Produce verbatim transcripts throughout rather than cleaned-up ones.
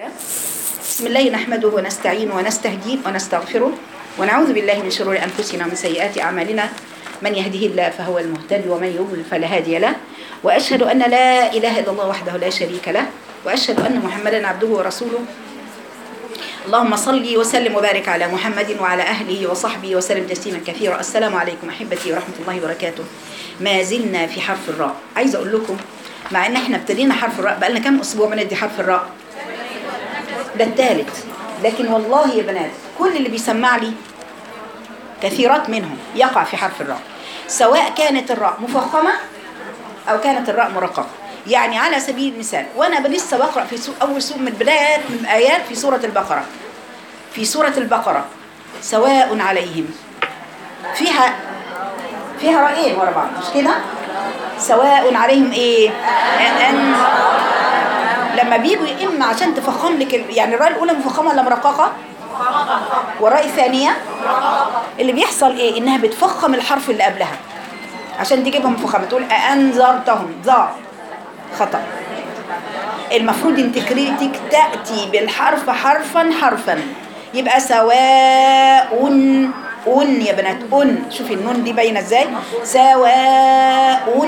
بسم الله نحمده ونستعينه ونستهديه ونستغفره ونعوذ بالله من شرور أنفسنا ومن سيئات أعمالنا. من يهده الله فهو المهتدي ومن يضلل فلا هادي له، وأشهد أن لا إله إلا الله وحده لا شريك له، وأشهد أن محمدا عبده ورسوله. اللهم صل وسلم وبارك على محمد وعلى أهله وصحبه وسلم تسليما كثيرا. السلام عليكم أحبتي ورحمة الله وبركاته. ما زلنا في حرف الراء. عايزة أقول لكم مع إن إحنا ابتدينا حرف الراء بقالنا كم أسبوع بندي حرف الراء، ده الثالث، لكن والله يا بنات كل اللي بيسمع لي كثيرات منهم يقع في حرف الراء، سواء كانت الراء مفخمة أو كانت الراء مرققة. يعني على سبيل المثال وأنا لسه بقرأ في سو أول سورة من بدايات من آيات في سورة البقرة، في سورة البقرة سواء عليهم فيها فيها رأيين ورا بعض، مش كده؟ سواء عليهم إيه؟ أن لما بيجوا إما عشان تفخم لك يعني الراء الأولى مفخمة ولا مرققة؟ والراء الثانية اللي بيحصل إيه؟ إنها بتفخم الحرف اللي قبلها عشان تجيبها مفخمة، تقول أنذرتهم ذا، خطأ. المفروض إن تكريتك تأتي بالحرف حرفا حرفا، يبقى سواء أن يا بنات أن، شوفي النون دي باينة ازاي، سواء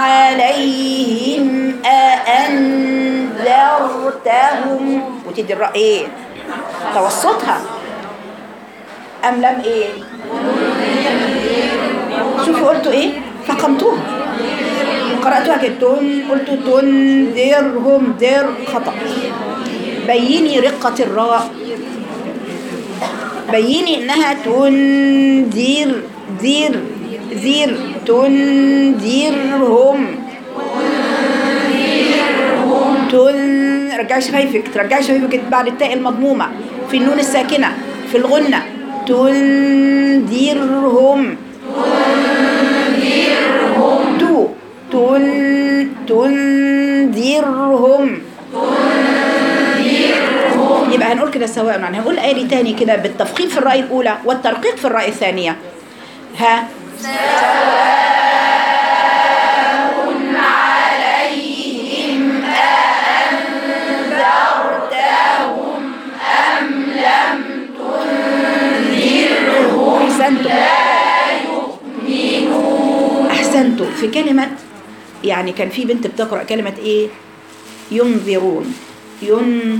عليهم أأنذرتهم، وتدي الراء ايه توسطها أم لم ايه، شوفوا قلتوا ايه فقمتوها، قرأتوها كده تن، قلتوا تنذرهم در، خطأ. بيني رقة الراء، بيني انها تنذر ذير ذير تنذرهم تن، رجعي شفايفك، ترجعي شفايفك بعد التاء المضمومة في النون الساكنة في الغنة، تنذرهم تو تن تنذرهم. يبقى هنقول كده سواء، يعني هنقول آية تاني كده بالتفخيم في الراء الأولى والترقيق في الراء الثانية. ها سواء عليهم أأنذرتهم أم لم تنذرهم أحسنتم لا يؤمنون. أحسنتم. في كلمة يعني كان في بنت بتقرأ كلمة إيه ينذرون، ين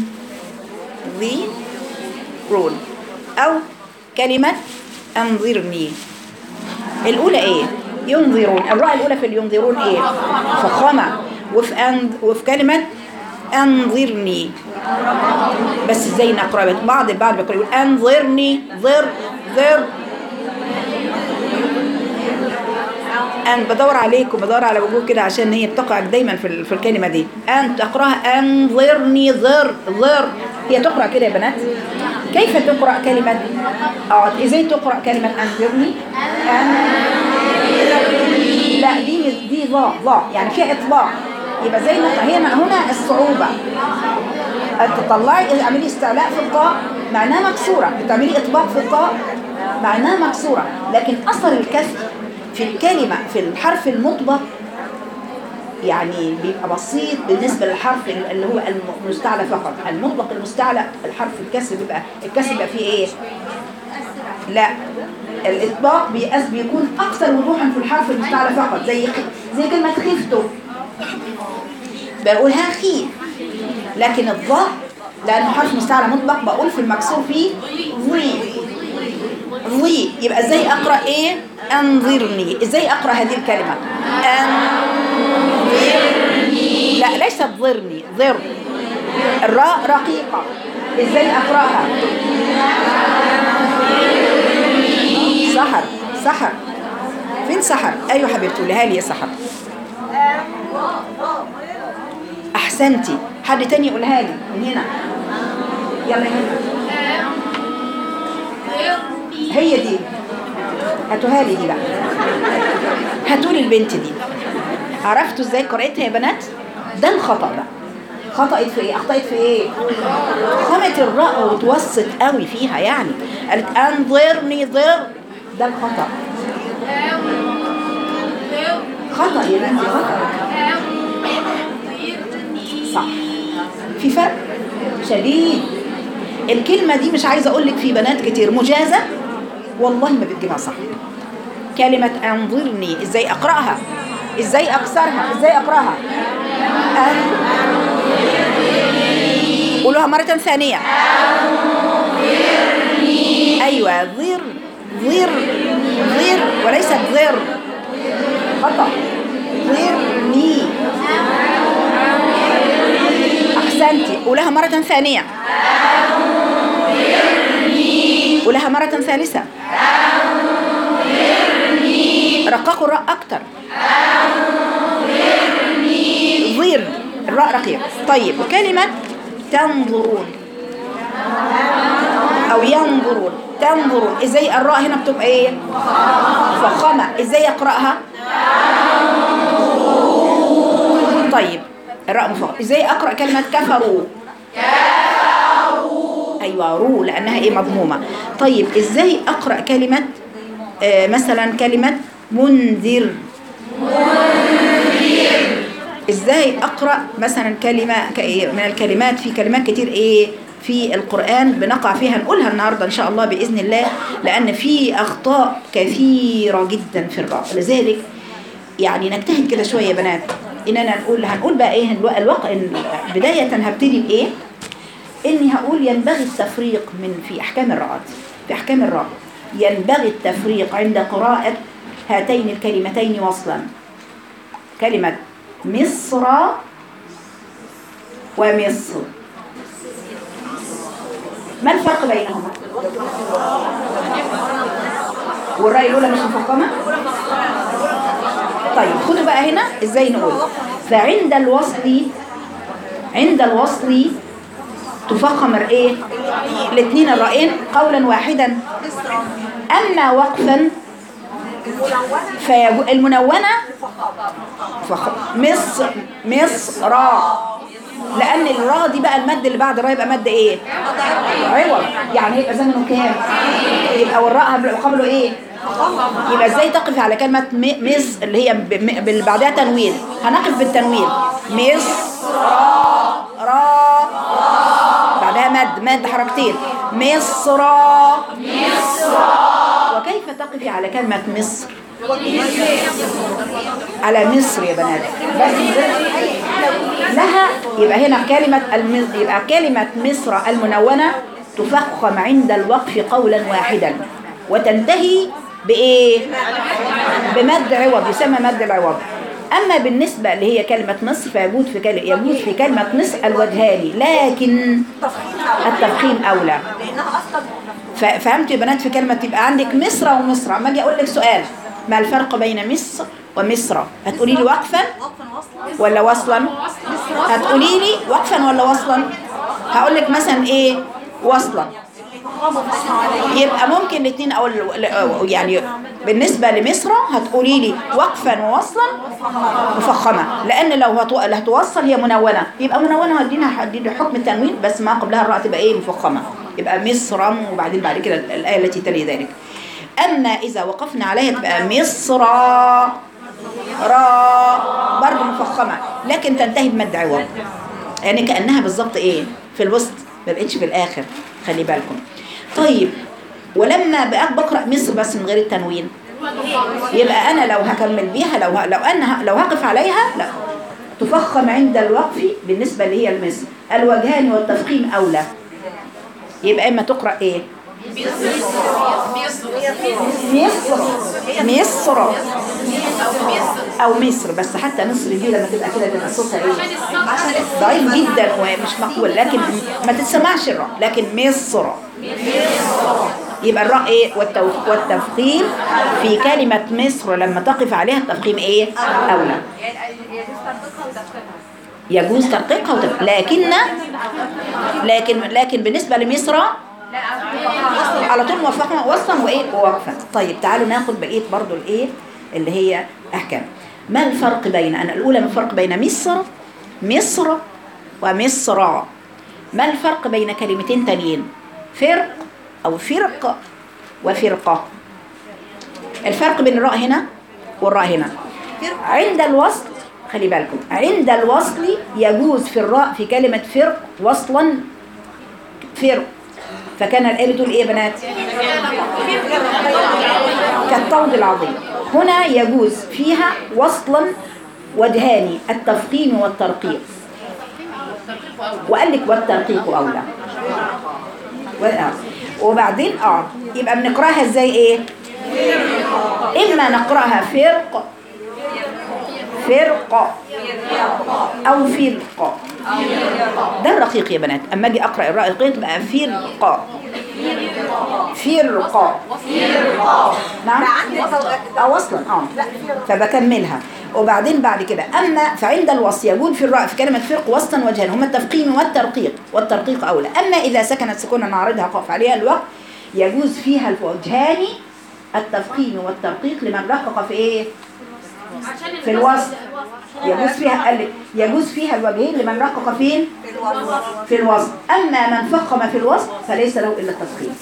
ينذرون، أو كلمة أنظرني. الأولى إيه ينظرون، الراء الأولى في الينظرون إيه فخامة، وفي أن وفي كلمة أنظرني بس إزاي نقرأ، بعض البعض بيقول أنظرني ظر ظر، أنا بدور عليكم بدور على وجوه كده عشان هي بتقع دايما في في الكلمة دي، أن تقرأها أنظرني ظر ظر، هي تقرأ كده يا بنات. كيف تقرأ كلمة اه ازاي تقرأ كلمة أنذرني؟ أنذرني لا دي دي ضاء ضاء يعني فيها إطلاق، يبقى زي ما هنا هنا الصعوبة تطلعي اعملي استعلاء في الطاء معناها مكسورة، بتعملي إطلاق في الطاء معناها مكسورة، لكن أثر الكسر في الكلمة في الحرف المطبق يعني بيبقى بسيط بالنسبة للحرف اللي هو المستعلى فقط. المطلق المستعلى الحرف الكسر بيبقى الكسر بيبقى فيه ايه؟ لا الإطباق بيكون أكثر وضوحا في الحرف المستعلى فقط، زي زي كلمة خيفتو بقولها خيف، لكن الضاء لأنه حرف مستعلى مطلق بقول في المكسور فيه ضي ضي، يبقى ازاي أقرأ ايه؟ أنظرني. ازاي أقرأ هذه الكلمة؟ أنظرني لا ليست ضرني ضر، الراء رقيقة، ازاي أقرأها؟ سحر سحر فين سحر؟ ايوه حبيبتي قولها لي يا سحر. احسنتي. حد تاني يقولها لي من هنا، يلا هنا هي دي، هاتوها لي دي بقى، هاتوا لي البنت دي. عرفتوا ازاي قرأتها يا بنات؟ ده الخطأ بقى. خطأت في ايه؟ اخطأت في ايه؟ خمت الراء وتوسط قوي فيها، يعني قالت انظرني ضر، ده الخطأ. خطأ يا بنتي، خطأ. صح، في فرق شديد. الكلمة دي مش عايزة أقول لك في بنات كتير مجازة والله ما بتجيبها صح. كلمة أنظرني إزاي أقرأها؟ إزاي أكسرها؟ إزاي أقرأها؟ أن... قولوها مرة ثانية. أنظرني. أيوة ضر ضر ضر وليست ضر، خطأ. ضرني. أحسنتي. قولها مرة ثانية. أنظرني. قولها مرة ثالثة. أنظرني. رققوا الراء أكتر. أنظرني. ضر الراء رقيق. طيب وكلمة تنظرون أو ينظرون. تنظرون إزاي الراء هنا بتبقى إيه؟ فخمة. إزاي أقرأها؟ طيب الراء مفخمة. إزاي أقرأ كلمة كفروا؟ كفروا. أيوة رو لأنها إيه مضمومة. طيب إزاي أقرأ كلمة آه مثلا كلمة منذر؟ منذر. إزاي أقرأ مثلا كلمة من الكلمات؟ في كلمات كتير إيه في القرآن بنقع فيها، نقولها النهاردة إن شاء الله بإذن الله، لأن في أخطاء كثيرة جدا في الراء. لذلك يعني نجتهد كده شوية يا بنات إننا نقول هنقول بقى إيه الواقع. بداية هبتدي بإيه؟ إني هقول ينبغي التفريق من في أحكام الراءات. في أحكام الراء ينبغي التفريق عند قراءة هاتين الكلمتين وصلا. كلمة مصر ومصر، ما الفرق بينهما؟ والراء الأولى مش مفخمة؟ طيب خدوا بقى هنا ازاي نقول. فعند الوصل عند الوصل تفخم ايه؟ الاثنين الرائين قولا واحدا. اما وقفا فالمنونة فخم. مصر مصر لان الراء دي بقى المد اللي بعد الراء يبقى مد ايه؟ عوض. يعني يبقى زمنه كام؟ يبقى والراء قبله ايه؟ يبقى ازاي تقف على كلمة مص اللي هي اللي بعدها تنوين؟ هنقف بالتنوين. مصر را بعدها مد مد حركتين. مصر مصر. وكيف تقفي على كلمة مصر؟ على مصر يا بنات بس لها. يبقى هنا كلمة المز... يبقى كلمة مصر المنونة تفخم عند الوقف قولا واحدا وتنتهي بإيه؟ بمد عوض يسمى مد العوض. أما بالنسبة اللي هي كلمة مصر فيجوز في كلمة يجوز في كلمة مصر الوجهان، لكن التفخيم أولى. فهمتوا يا بنات؟ في كلمة تبقى عندك مصر ومصر. أما أجي أقول لك سؤال ما الفرق بين مصر ومصر؟ هتقولي لي وقفا ولا وصلا؟ هتقولي لي وقفا ولا وصلا؟ هقول لك مثلا إيه؟ وصلا. يبقى ممكن الاثنين او يعني بالنسبه لمصر هتقولي لي وقفا ووصلا مفخمه، لان لو هتوصل هي منونه يبقى منونه هدينا هدينا حكم التنوين بس ما قبلها الراء تبقى ايه؟ مفخمه. يبقى مصر وبعدين بعد كده الايه التي تلي ذلك. اما اذا وقفنا عليها تبقى مصر را برضه مفخمه لكن تنتهي بمد عوض، يعني كانها بالظبط ايه؟ في الوسط ما بقتش في الاخر. خلي بالكم. طيب ولما بقى بقرأ مصر بس من غير التنوين يبقى أنا لو هكمل بيها لو لو أنا لو هقف عليها لا تفخم عند الوقف بالنسبة اللي هي المصر الوجهان والتفخيم أولى. يبقى إما تقرأ إيه؟ مصر مصر أو مصر بس حتى مصر دي لما تبقى كده تبقى صوتها إيه؟ ضعيف جدا ومش مقبول لكن ما تتسمعش الراء. لكن مصر يبقى الراء ايه؟ والتفخيم في كلمة مصر لما تقف عليها التفخيم ايه؟ أولى. يجوز ترقيقها وتفخيم. لكن لكن لكن بالنسبة لمصر على طول موفقة وصلا وايه؟ ووقفا. طيب تعالوا ناخد بقية برضو الايه اللي هي أحكام. ما الفرق بين أنا الأولى ما الفرق بين مصر مصر ومصر؟ ما الفرق بين كلمتين تانيين؟ فرق أو فرق وفرقة. الفرق بين الراء هنا والراء هنا عند الوصل. خلي بالكم عند الوصل يجوز في الراء في كلمة فرق وصلا فرق. فكان الآية بتقول إيه يا بنات؟ كالطود العظيم. هنا يجوز فيها وصلا وجهان، التفخيم والترقيق. وقال لك والترقيق أولى. وبعدين اه يبقى بنقراها ازاي ايه؟ اما نقراها فرق فرق او فرق. ده الرقيق يا بنات. اما اجي اقرا الرقيق بقى فرق فرق. نعم اه وصلا اه فبكملها. وبعدين بعد كده اما فعند الوصل يجوز في الراء في كلمه فرق وسطا وجهان هما التفخيم والترقيق، والترقيق اولى. اما اذا سكنت سكونا عارضها قف عليها الوقت يجوز فيها الوجهان التفخيم والترقيق لمن رقق في ايه؟ في الوسط. يجوز فيها قال لك يجوز فيها الوجهين لمن رقق فين؟ في الوسط. اما من فخم في الوسط فليس له الا التفخيم.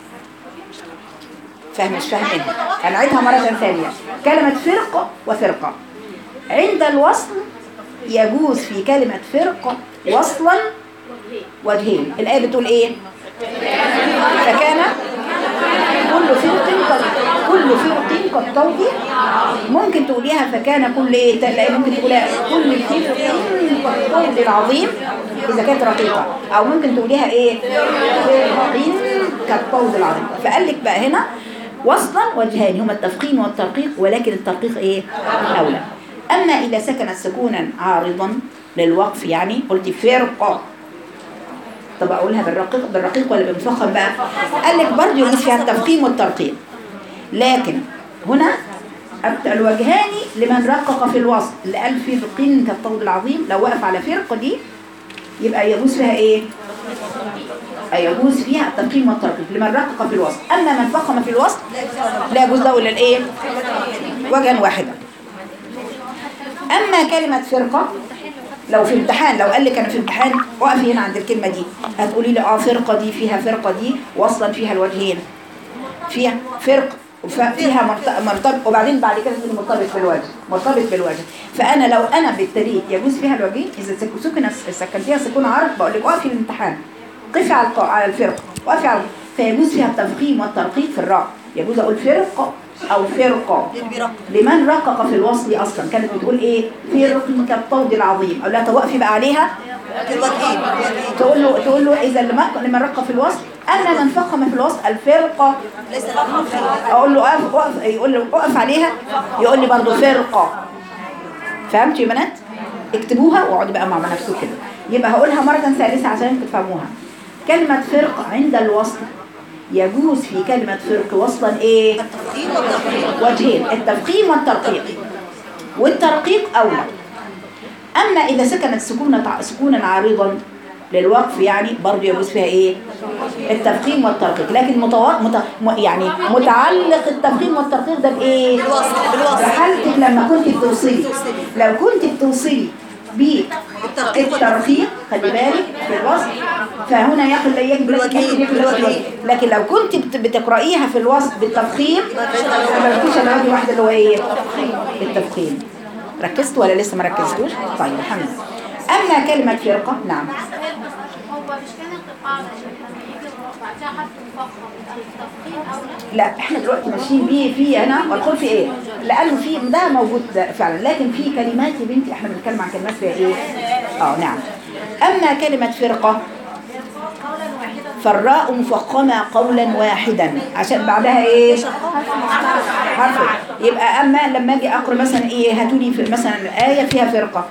فاهم مش فاهمين؟ هنعيدها مرة ثانية. كلمة فرق وفرقة عند الوصل يجوز في كلمة فرق وصلا وجهين. الآية بتقول ايه؟ فكان كل فرق كل فرق كالطود. ممكن تقوليها فكان كل ايه؟ ممكن تقوليها كل فرق كالطود العظيم إذا كانت رقيقة، أو ممكن تقوليها ايه؟ فرق كالطود العظيم. فقال لك بقى هنا وصلا وجهان هما التفخيم والترقيق، ولكن الترقيق ايه؟ أولى. أما إذا سكنت سكونا عارضا للوقف يعني قلت فرقة، طب أقولها بالرقيق بالرقيق ولا بالمفخم بقى؟ قال لك برضه يجوز فيها التفخيم والترقيق، لكن هنا الوجهان لمن رقق في الوسط اللي قال فرق كالطود العظيم. لو وقف على فرق دي يبقى يجوز فيها ايه؟ يجوز فيها التفخيم والترقيق لمن رقق في الوسط. أما من فخم في الوسط لا يجوز له إلا الايه؟ وجها واحدا. أما كلمة فرقة لو في امتحان، لو قال لك أنا في امتحان وقفي هنا عند الكلمة دي هتقولي لي اه فرقة دي فيها فرقة دي وصلا فيها الوجهين، فيها فرق فيها مرتبط، وبعدين بعد كده تقولي مرتبط بالوجه مرتبط بالوجه. فأنا لو أنا بالتالي يجوز فيها الوجهين. إذا سكن سكنتيها سكون عرض بقول لك وقفي الامتحان قفي على على الفرق وقفي على، فيجوز فيها التفخيم والترقيق في الراء. يجوز أقول فرق أو فرقة لمن رقق في الوصل. أصلا كانت بتقول إيه؟ فرق كالطود العظيم. أو لا توقفي بقى عليها تقول له تقول له إذا لمن رقق في الوصل. أما من فخم في الوصل الفرقة أقول له أقف وقف، يقول له أقف عليها يقول لي برضه فرقة. فهمتوا يا بنات؟ اكتبوها واقعدوا بقى مع نفسكم كده. يبقى هقولها مرة ثالثة عشان تفهموها. كلمة فرق عند الوصل يجوز في كلمة فرق وصلا ايه؟ وجهين، التفخيم والترقيق. والترقيق أولى. أما إذا سكنت سكونة سكونا عارضا للوقف يعني برضه يجوز فيها ايه؟ التفخيم والترقيق. لكن متو... مت... يعني متعلق التفخيم والترقيق ده بايه؟ بالوصل. بحالتك لما كنت بتوصلي، لو كنت بتوصلي بالترقيق خلي بالك بالوصل فهنا يقل يجب الوجه. لكن لو كنت بتقرأيها في الوصل بالتفخيم ما فيش الا وجه واحد اللي هو ايه؟ التفخيم. ركزت ولا لسه ما ركزتوش؟ طيب الحمد لله. أما كلمة فرقة نعم لا احنا دلوقتي ماشيين بيه في هنا والقول في ايه؟ لانه في ده موجود فعلا، لكن في كلمات يا بنتي احنا بنتكلم عن كلمات فيها ايه؟ اه نعم. اما كلمة فرقة فالراء مفخمة قولا واحدا عشان بعدها ايه؟ حرف. يبقى اما لما اجي اقرا مثلا ايه هاتولي في مثلا آية فيها فرقة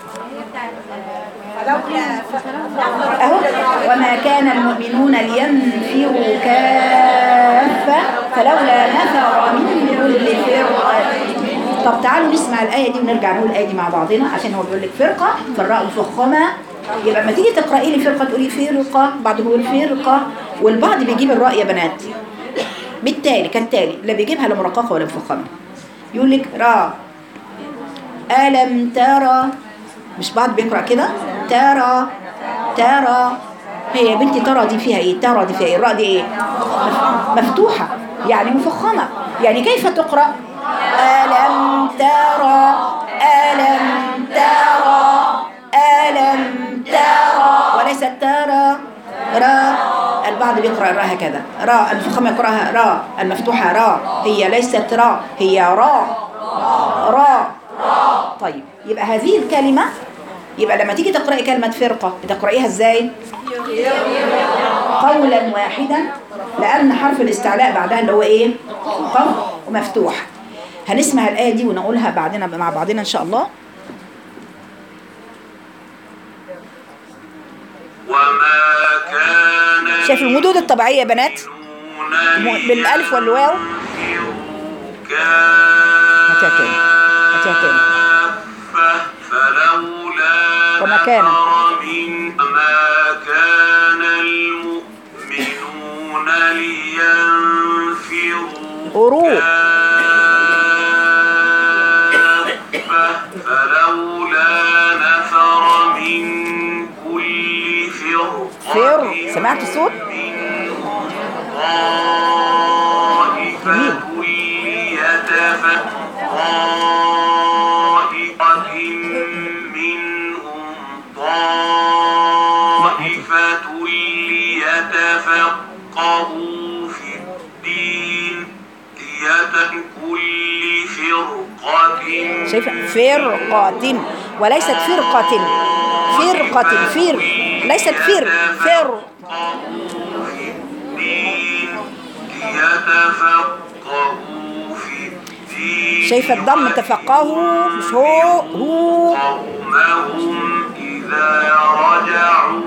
أهو وما كان المؤمنون لينفروا كافة فلولا نفر من كل فرقة. طب تعالوا نسمع الآية دي ونرجع نقول الآية دي مع بعضنا عشان هو بيقول لك فرقة فالراء مفخمة. يبقى لما تيجي تقرأي لي فرقة تقولي فرقة، بعد هو الفرقة. والبعض بيجيب الراء يا بنات بالتالي كالتالي لا بيجيبها لا مرققة ولا مفخمة. يقول لك را ألم ترى، مش بعض بيقرأ كده ترى ترى. هي يا بنتي ترى دي فيها ايه؟ ترى دي فيها ايه؟ الراء دي ايه؟ مفتوحة يعني مفخمة. يعني كيف تقرأ؟ ألم ترى ألم ترى ألم ترى وليس ترى را البعض بيقرأ الراء هكذا، راء المفخم يقرأها راء المفتوحة راء، هي ليست راء، هي راء راء. طيب يبقى هذه الكلمة، يبقى لما تيجي تقرأي كلمة فرقة بتقرأيها ازاي؟ قولا واحدا، لأن حرف الاستعلاء بعدها اللي هو ايه؟ قم ومفتوح. هنسمع الآية دي ونقولها بعدنا مع بعضنا إن شاء الله. وما كان شايف المدود الطبيعية يا بنات بالألف والواو؟ هاتها تاني هاتها تاني. فلولا وما كان ما كان المؤمنون لينفروا فلولا نفر من كل فر. فرقة سمعت الصوت؟ طائفة طائفة منهم طائفة ليتفقهوا في الدين ليتكل فرقة. شايفة؟ فرقة وليست فرقة. فرقة فر ليست فر فر. شايفة الضم تفقهوا مش هو هو. قومهم إذا رجعوا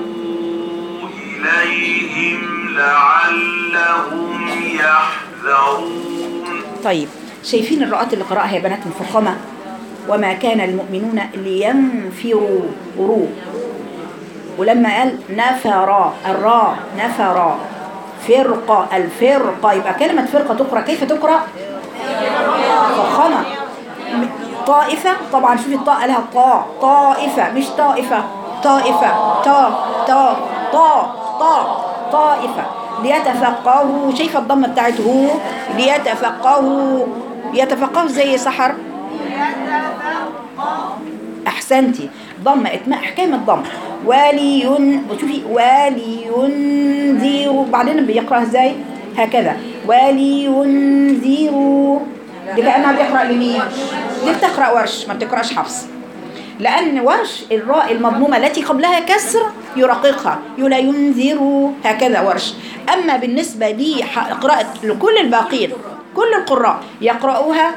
إليهم لعلهم يحذرون. طيب شايفين الرؤات اللي قرأها يا بنات مفخمة؟ وما كان المؤمنون لينفروا رو، ولما قال نفر الراء نفر فرقة الفرقة، يبقى كلمة فرقة تقرأ كيف تقرأ؟ مفخمة. طائفة طبعا شوفي الطاء لها طاء طائفة مش طائفة طائفة طاء طاء طاء طاء طائفة. ليتفقهوا شايفة الضمة بتاعته ليتفقهوا. يتفقهوا زي سحر. احسنتي ضمه اتماء احكام الضم. ولين وشوفي ولينذروا بعدين بيقرأ ازاي؟ هكذا ولينذروا. دي كأنها بيقرأ لمين؟ دي بتقرأ ورش ما بتقرأش حفص، لأن ورش الراء المضمومة التي قبلها كسر يرققها يلا ينذروا هكذا ورش. أما بالنسبة لقراءة لكل الباقين كل القراء يقرأوها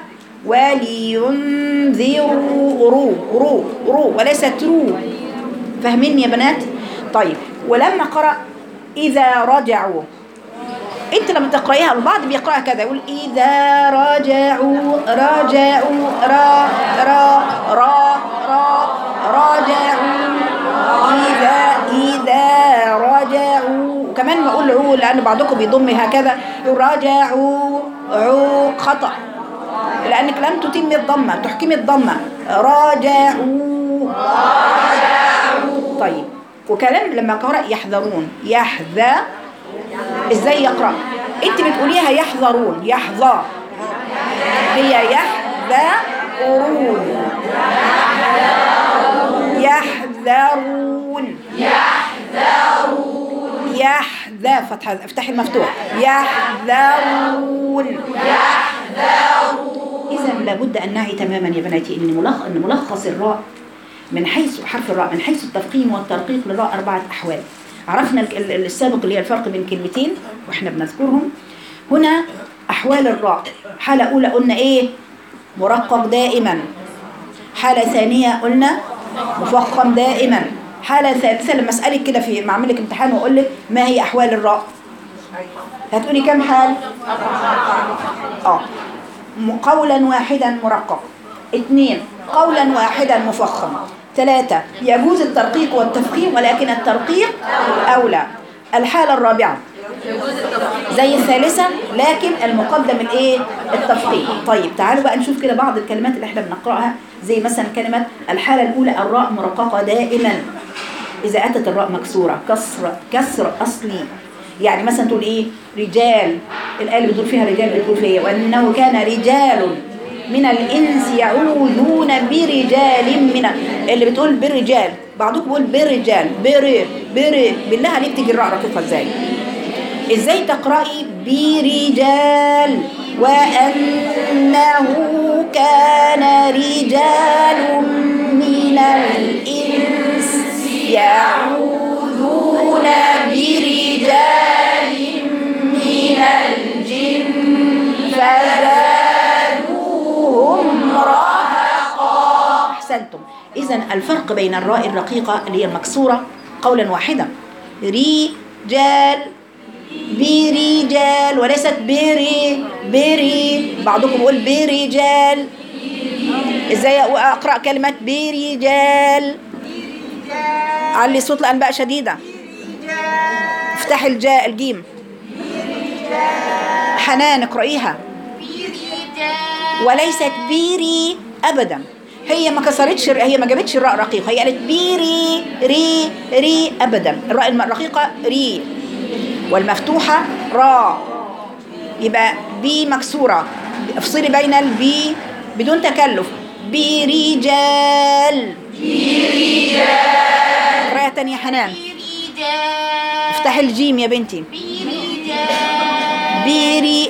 ولينذروا رو رو رو وليست رو. فاهمين يا بنات؟ طيب ولما قرأ إذا رجعوا، انت لما تقرأيها البعض بيقرأها كذا يقول إذا رجعوا رجعوا را را را را رجعوا إذا إذا رجعوا. كمان بقول عو لأن بعضكم بيضم هكذا رجعوا عو خطأ، لأنك لم تتم الضمة تحكمي الضمة راجعوا. طيب وكلام لما قرأ يحذرون يحذى ازاي يقرأ؟ انت بتقوليها يحذرون يحظى، هي يحذرون يحذرون يحذرون يحذى فتحة افتحي المفتوح يحذرون يحذرون. إذا لابد أن نعي تماما يا بناتي إن ملخص إن ملخص الراء من حيث حرف الراء من حيث التفخيم والترقيق للراء أربعة أحوال. عرفنا السابق اللي هي الفرق بين كلمتين وإحنا بنذكرهم. هنا أحوال الراء، حالة أولى قلنا إيه؟ مرقق دائما. حالة ثانية قلنا مفخم دائما. حالة ثالثة لما أسألك كده في معمل لك امتحان وأقول لك ما هي أحوال الراء؟ هتقولي كم حال؟ آه قولا واحدا مرقق. اثنين قولا واحدا مفخم. ثلاثة يجوز الترقيق والتفخيم ولكن الترقيق أولى. الحالة الرابعة زي الثالثة لكن المقدم الايه؟ التفخيم. طيب تعالوا بقى نشوف كده بعض الكلمات اللي احنا بنقرأها زي مثلا كلمة الحالة الأولى الراء مرققة دائما إذا أتت الراء مكسورة كسر كسر أصلي. يعني مثلا تقول ايه؟ رجال، الآية اللي بتقول فيها رجال بتقول فيها وأنه كان رجال من الإنس يعوذون برجال من اللي بتقول برجال، بعضكم بيقول برجال بر بر بالله عليك تيجي الراء رقيقة ازاي؟ ازاي تقرأي برجال وأنه كان رجال من الإنس يعوذون برجال من الجن فزادوهم رهقا. أحسنتم. إذن الفرق بين الراء الرقيقة اللي هي المكسورة قولا واحدا رجال برجال وليست بري بري، بعضكم يقول برجال. ازاي اقرا كلمه برجال؟ علي صوت الانباء شديده، افتحي الجاء الجيم. حنان اقرايها وليست بيري ابدا، هي ما كسرتش، هي ما جابتش الراء رقيقه، هي قالت بيري ري ري ابدا. الراء الرقيقه ري والمفتوحة را، يبقى بي مكسورة، افصلي بين البي بدون تكلف. برجال برجال. قراءة تانية حنان، افتحي الجيم يا بنتي. بري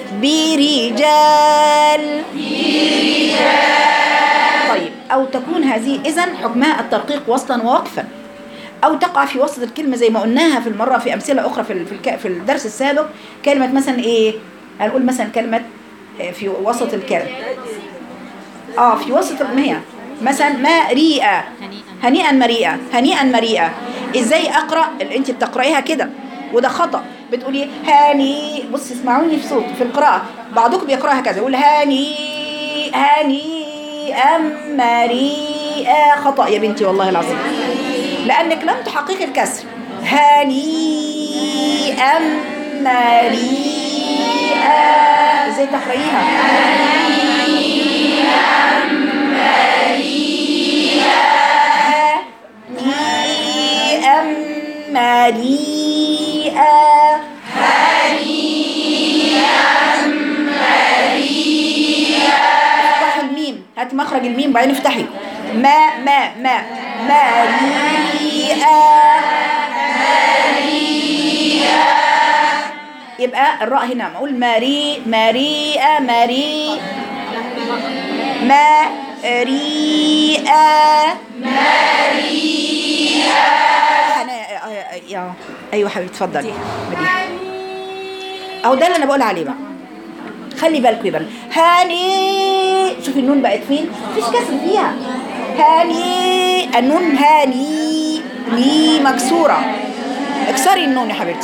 برجال برجال. طيب أو تكون هذه إذن حكمها الترقيق وصلا ووقفا، أو تقع في وسط الكلمة زي ما قلناها في المرة في أمثلة أخرى في في في الدرس السابق. كلمة مثلا إيه؟ هنقول مثلا كلمة في وسط الكلمة، آه في وسط ما هي مثلا مريئة، هنيئا مريئة، هنيئا مريئة. إزاي أقرأ؟ اللي أنت بتقرأيها كده وده خطأ، بتقولي هاني. بص اسمعوني في صوت في القراءة، بعضكم بيقرأها كذا يقول هاني هاني أم مريئة، خطأ يا بنتي والله العظيم، لأنك لم تحققي الكسر. هنيئا مريئا. ازاي تقرأيها؟ هنيئا مريئا هنيئا مريئا هنيئا مريئا. افتحي الميم، هاتي مخرج الميم بعدين افتحي ما ما ما مريئا مريئا. يبقى الراء هنا نقول مري مريئا مري مريئا مريئا. يا ايوه حبيبتي اتفضلي. اهو ده اللي انا بقول عليه بقى، خلي بالكم يا بنات. هاني، شوفي النون بقت فين، مفيش كسر فيها. هاني النون هاني لي مكسورة، اكسري النون يا حبيبتي.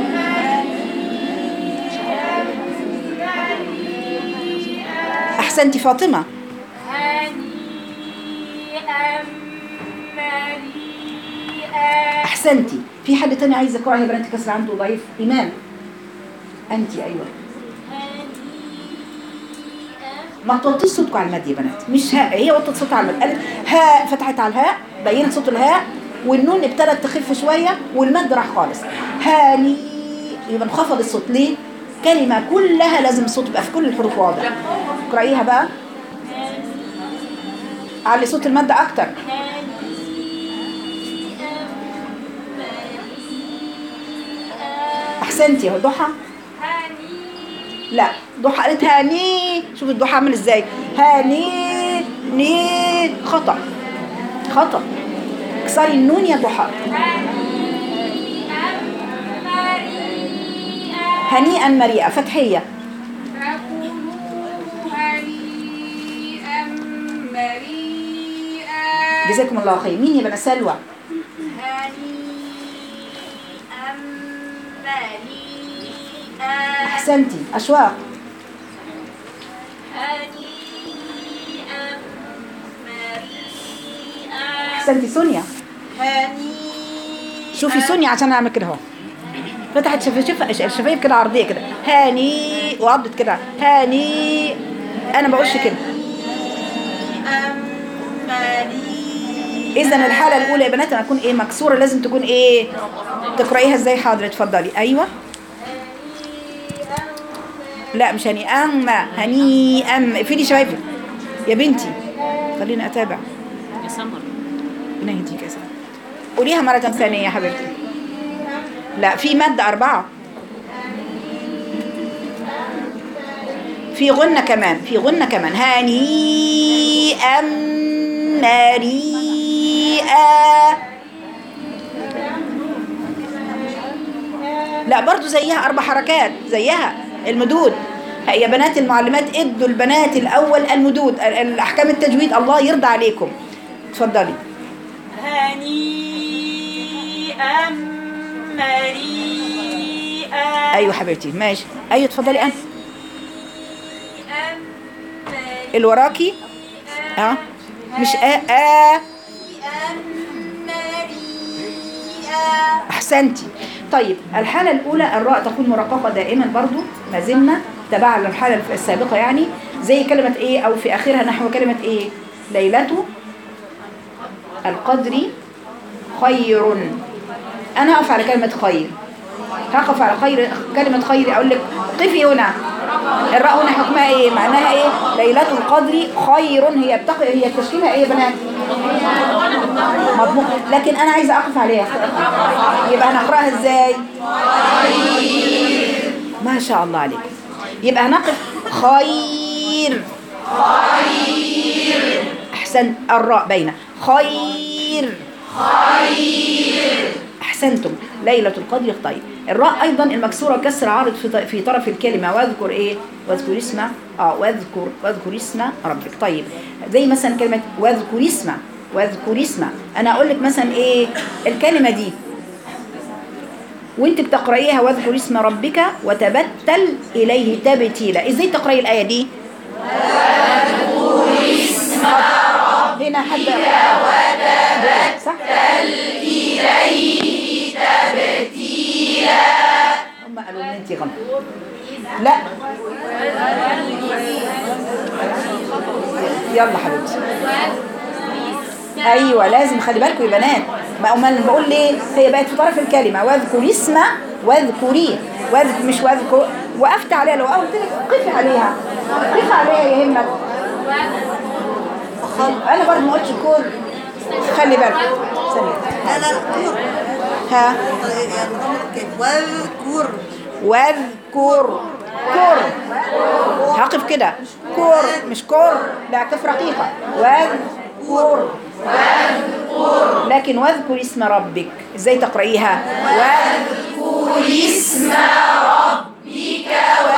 احسنتي فاطمة. احسنتي. في حد تاني عايز يقرأ يا بنات كسر عنده ضعيف؟ ايمان انتي. ايوه ما توطيش صوتكم على المد يا بنات، مش ها، هي وطت صوتها على المد، قالت ها فتحت على الهاء بينت صوت الهاء، والنون ابتدت تخف شويه والمد راح خالص. هاني يبقى انخفض الصوت. ليه؟ كلمه كلها لازم الصوت يبقى في كل الحروف واضح. اقرايها بقى، علي صوت المد اكتر. احسنتي. اهو ضحى. لا ضحى قالت هاني، شوف الضحى عامل ازاي، هاني ني، خطأ خطأ. اكسري النون يا ضحى. هنيئا مريئة فتحية. جزاكم الله خير. مين يا بنات؟ سلوى. احسنتي. اشواق. احسنتي. سونيا. شوفي سونيا عشان اعمل كده اهو، فتحت شفايف الشفايف كده عرضيه كده، هاني وعضت كده هاني. انا بقولش كده. اذا الحاله الاولى يا بنات انا اكون ايه مكسوره، لازم تكون ايه تقرايها ازاي؟ حاضر اتفضلي. ايوه لا مش هني أم هني أم. اقفلي شفايفك. يا بنتي خليني اتابع. يا سمر ربنا يهديك يا سمر. قوليها مرة ثانية يا حبيبتي. لا في مادة أربعة، في غنة كمان، في غنة كمان. هنيئا مريئا. لا برضو زيها أربع حركات زيها المدود. يا بنات المعلمات ادوا البنات الأول المدود، الأحكام التجويد الله يرضى عليكم. اتفضلي. هنيئا مريئا. أيوة حبيبتي ماشي. أيوة اتفضلي. أنا اللي وراكي اه مش آه آه أحسنتي. طيب الحالة الأولى الراء تكون مرققة دائما برضو، ما زلنا تبع للحالة السابقة يعني. زي كلمة إيه أو في آخرها نحو كلمة إيه؟ ليلة القدر خير. أنا أقف على كلمة خير، هقف على خير كلمة خير. أقول لك قفي هنا. الراء هنا حكمها إيه؟ معناها إيه؟ ليلة القدر خير. هي بتق... هي تشكيلها إيه يا بنات؟ مضمون. لكن أنا عايزة أقف عليها، يبقى هنقرأها إزاي؟ ما شاء الله عليك. يبقى هنقف خير. خير. أحسن. الراء بين خير. خير. أحسنتم. ليلة القدر. طيب الراء أيضا المكسورة كسر عارض في في طرف الكلمة. واذكر إيه؟ واذكر اسم آه واذكر واذكر اسم ربك. طيب زي مثلا كلمة واذكر اسم، واذكر اسم. أنا أقول لك مثلا إيه الكلمة دي وانت بتقرأيها واذكر اسم ربك وتبتل إليه تبتيلا. إزاي تقرأي الآية دي؟ واذكر اسم ربك هنا حد وتبتل إليه تبتيلا. هم قالوا ان انت غلط. لا يلا حبيبتي. ايوه لازم خلي بالكم يا بنات. ما امال بقول ليه؟ هي بقت في طرف الكلمه واذكري اسم واذكري واذكر مش واذكر. وقفت عليها. لو قلت لك قفي عليها قفي عليها يا همك. انا برضه ما قلتش كور. خلي بالك ثانيه. لا لا لا ها واذكر واذكر كور. هقف كده كور مش كور. لا كف رقيقه. واذكر واذكر. لكن واذكر اسم ربك ازاي تقرأيها؟ واذكر اسم ربك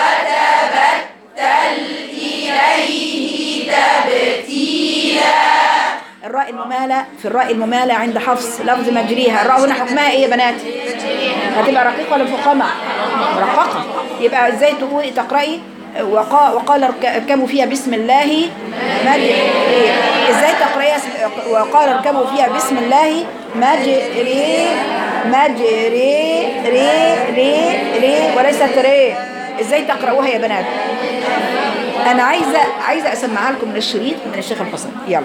وتبتل إليه تبتيلا. الراء الممالة في الراء الممالة عند حفص لفظ مجريها. الراء هنا حكمها ايه يا بنات؟ هتبقى رقيقة ولا مفخمة؟ مرققة. يبقى ازاي تقولي تقرأي وقال اركبوا فيها بسم الله مجري. ازاي تقرأي وقال اركبوا فيها بسم الله مجري مجري ري ري ري وليست ري. ازاي تقرأوها يا بنات؟ انا عايزة عايزة اسمعها لكم من الشريط من الشيخ الحسن. يلا.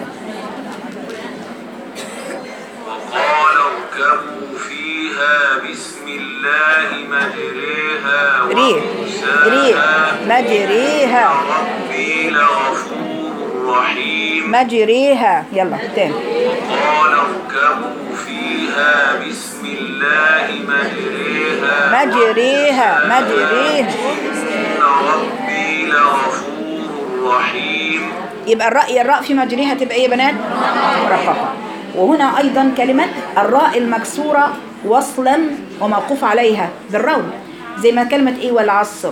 وقال اركبوا فيها بسم الله مجريها ري ري مجريها ربي لغفور رحيم. مجريها. يلا تاني. وقال اركبوا فيها بسم الله مجريها مجريها مجريها. إن ربي لغفور رحيم. يبقى الراء الراء في مجريها تبقى ايه يا بنات؟ رققة. وهنا ايضا كلمة الراء المكسورة وصلا وموقوف عليها بالروم زي ما كلمة ايه والعصر.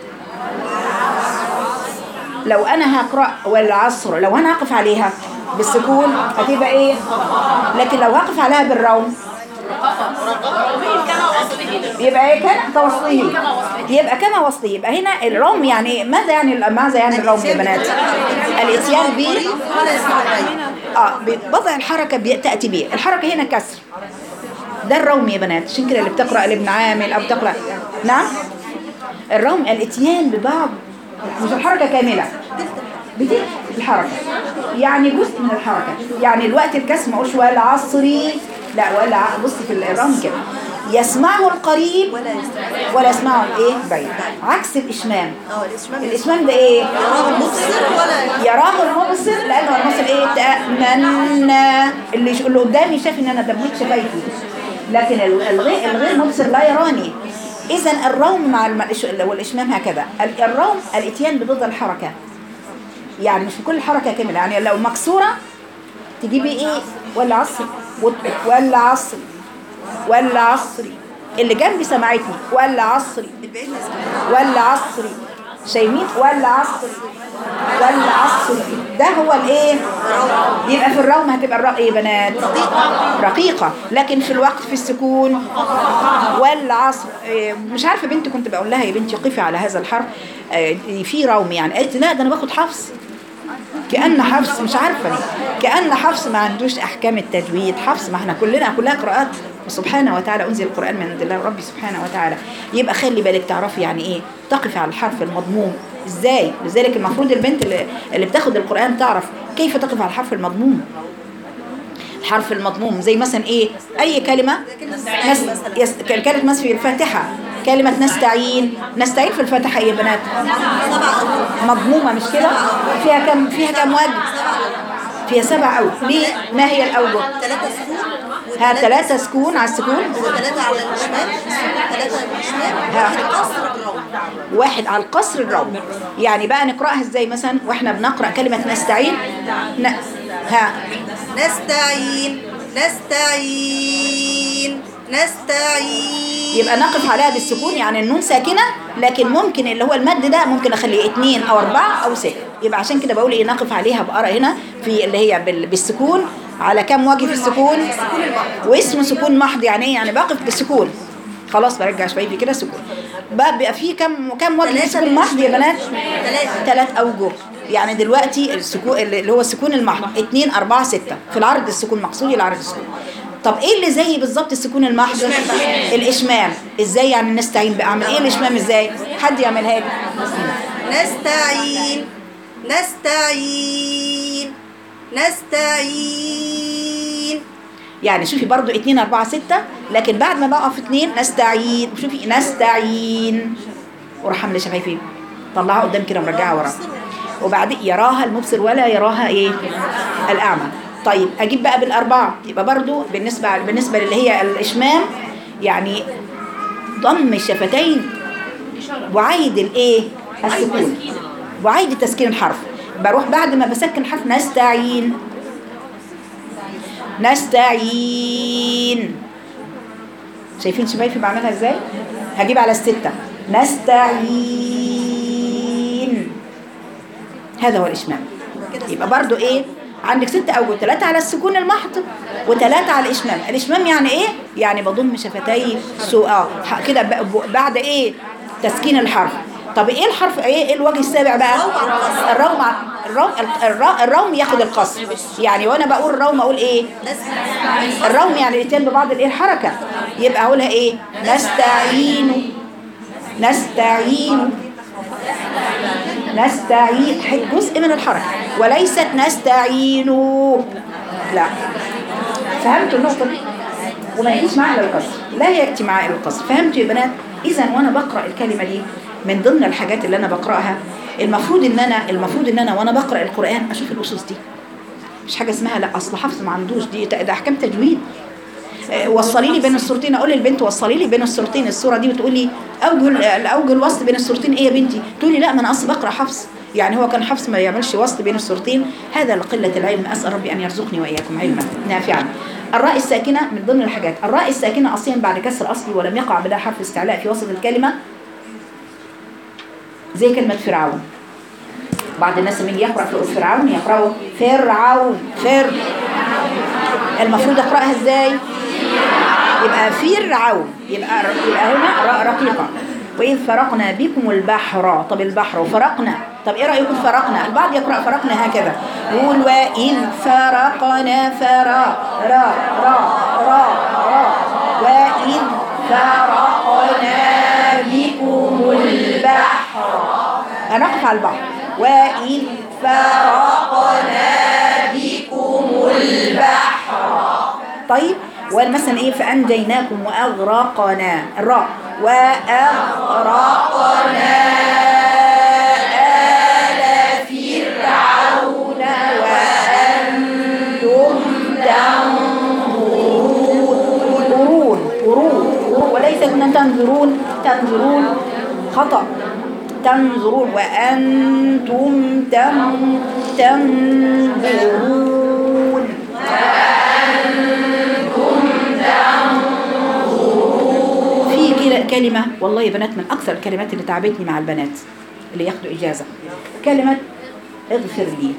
لو انا هقرأ والعصر لو انا هقف عليها بالسكون هتبقى ايه؟ لكن لو هقف عليها بالروم يبقى ايه؟ كان توصليه. يبقى كما وصليه. يبقى هنا الروم يعني ماذا يعني ماذا يعني الروم يا بنات؟ الاتيان ب اه بوضع الحركة تأتي به. الحركة هنا كسر. ده الروم يا بنات. عشان كده اللي بتقرأ لابن عامل او بتقرأ نعم الروم الاتيان ببعض مش الحركة كاملة بتأتي الحركة يعني جزء من الحركة. يعني الوقت الكسر ما اقولش ولا عصري لا ولا بص في الروم كده يسمعه قريب ولا يسمع ولا يسمعه ايه بعيد، عكس الاشمام. اه الاشمام الاشمام ده ايه؟ يراه المبصر ولا يراه المبصر، لانه المبصر ايه؟ تأمنا، اللي اللي قدامي شاف ان انا دميت شفايفي، لكن الغير الغير مبصر لا يراني. اذا الروم مع الم... والاشمام هكذا. الروم الاتيان بضد الحركه، يعني مش في كل حركه كامله، يعني لو مكسوره تجيبي ايه؟ ولا عصري ولا عصري ولا عصري، اللي جنبي سمعتني ولا عصري ولا عصري، شايفين؟ ولا عصري ولا عصري، ده هو الايه؟ يبقى في الروم هتبقى الراء ايه بنات؟ رقيقه، لكن في الوقت في السكون ولا عصر. إيه مش عارفه بنتي كنت بقول لها يا بنتي قفي على هذا الحرف إيه في روم، يعني قالت لا ده انا باخد حفص، كأن حفص مش عارفة ليه، كأن حفص ما عندوش أحكام التجويد. حفص ما احنا كلنا كلها قراءات، وسبحانه وتعالى أنزل القرآن من عند الله ربي سبحانه وتعالى. يبقى خلي بالك تعرفي يعني إيه تقف على الحرف المضموم إزاي. لذلك المفروض البنت اللي, اللي بتاخد القرآن تعرف كيف تقف على الحرف المضموم. الحرف المضموم زي مثلا إيه؟ أي كلمة نس... يس... كلمة مثلا في الفاتحة، كلمة نستعين، نستعين في الفاتحة يا بنات مضمومة مش كده؟ فيها كم فيها كم وجه؟ فيها سبع أوجه. ليه؟ ما هي الأوجه؟ ثلاثة سكون ها ثلاثة سكون على السكون وثلاثة على الشمال، ثلاثة على الشمال، واحد قصر الروم، واحد على القصر الروم. يعني بقى نقرأها ازاي مثلا واحنا بنقرأ كلمة نستعين؟ ن... ها نستعين نستعين نستعين، يبقى نقف عليها بالسكون، يعني النون ساكنة، لكن ممكن اللي هو المد ده ممكن اخليه اثنين او اربعة او ستة. يبقى عشان كده بقول ايه نقف عليها بقرأ هنا في اللي هي بالسكون. على كم وجه في السكون؟ واسمه سكون محض. يعني ايه؟ يعني بقف بالسكون. خلاص برجع شويه كده سكون. بقى في كم كم وجه في السكون المحض يا بنات؟ ثلاث ثلاث اوجه. يعني دلوقتي السكون اللي هو السكون المحض اثنين اربعة ستة. في العرض السكون مقصودي العرض السكون. طب ايه اللي زي بالظبط السكون المحض؟ الاشمام. ازاي يعني نستعين بقى؟ اعمل ايه الاشمام ازاي؟ حد يعملها لي. نستعين نستعين نستعين، يعني شوفي برضو اتنين اربعة ستة، لكن بعد ما بقف اتنين نستعين، شوفي نستعين وراح عامله شفايفين طلعها قدام كده مرجعها ورا، وبعدين يراها المبصر ولا يراها ايه الاعمى. طيب اجيب بقى بالاربعه، يبقى برضو بالنسبه بالنسبه اللي هي الاشمام يعني ضم الشفتين وعيد الايه السكون وعيد تسكين الحرف. بروح بعد ما بسكن الحرف نستعين نستعين، شايفين شفايفي بعملها ازاي؟ هجيب على الستة نستعين، هذا هو الإشمام. يبقى برضو ايه عندك ستة أوجه، ثلاثة على السكون المحض وثلاثة على الإشمام. الإشمام يعني ايه؟ يعني بضم شفتي سوء كده بعد ايه تسكين الحرف. طب ايه الحرف ايه ايه الوجه السابع بقى؟ الروم. الروم الروم ياخد القصر. يعني وانا بقول الروم اقول ايه؟ الروم يعني الاثنين ببعض الايه الحركه، يبقى اقولها ايه؟ نستعين نستعين نستعين، جزء من الحركه وليست نستعين. لا فهمتوا النقطه دي؟ وما يجيش معاها القصر، لا ياتي معاها القصر. فهمتوا يا بنات؟ اذا وانا بقرا الكلمه دي من ضمن الحاجات اللي انا بقراها المفروض ان انا المفروض ان انا وانا بقرا القران اشوف الاسس دي. مش حاجه اسمها لا اصل حفظ ما عندوش، دي ده احكام تجويد. وصلي لي بين السورتين، اقول للبنت وصلي لي بين السورتين السوره دي، وتقول لي اوجه الاوجه الوصل بين السورتين ايه يا بنتي؟ تقول لي لا ما انا اصل بقرا حفظ. يعني هو كان حفص ما يعملش وصل بين السورتين، هذا لقله العلم. اسال ربي ان يرزقني واياكم علما نافعا. الراء الساكنه من ضمن الحاجات. الراء الساكنه اصلا بعد كسر اصلي ولم يقع بلا حرف استعلاء في وسط الكلمه، زي كلمه فرعون. بعض الناس لما يجي يقرا في فرعون يقراوا فرعون فر، المفروض اقراها ازاي؟ يبقى فرعون، يبقى يبقى هنا راء رقيقه. وإذ فرقنا بكم البحر. طب البحر وفرقنا، طب ايه رايكم فرقنا؟ البعض يقرا فرقنا هكذا، يقول وإذ فرقنا فرا را را را را وإذ فرقنا بكم البحر. هنقف على البحر. وإذ فرقنا بكم البحر. طيب ومثلا ايه فانجيناكم واغرقنا الراء واغرقنا آل فرعون وانتم تنظرون قرون وليس كنا تنظرون تنظرون خطأ تنظرون وأنتم تن تنظرون في كلمة والله يا بنات من أكثر الكلمات اللي تعبتني مع البنات اللي ياخدوا إجازة كلمة اغفر لي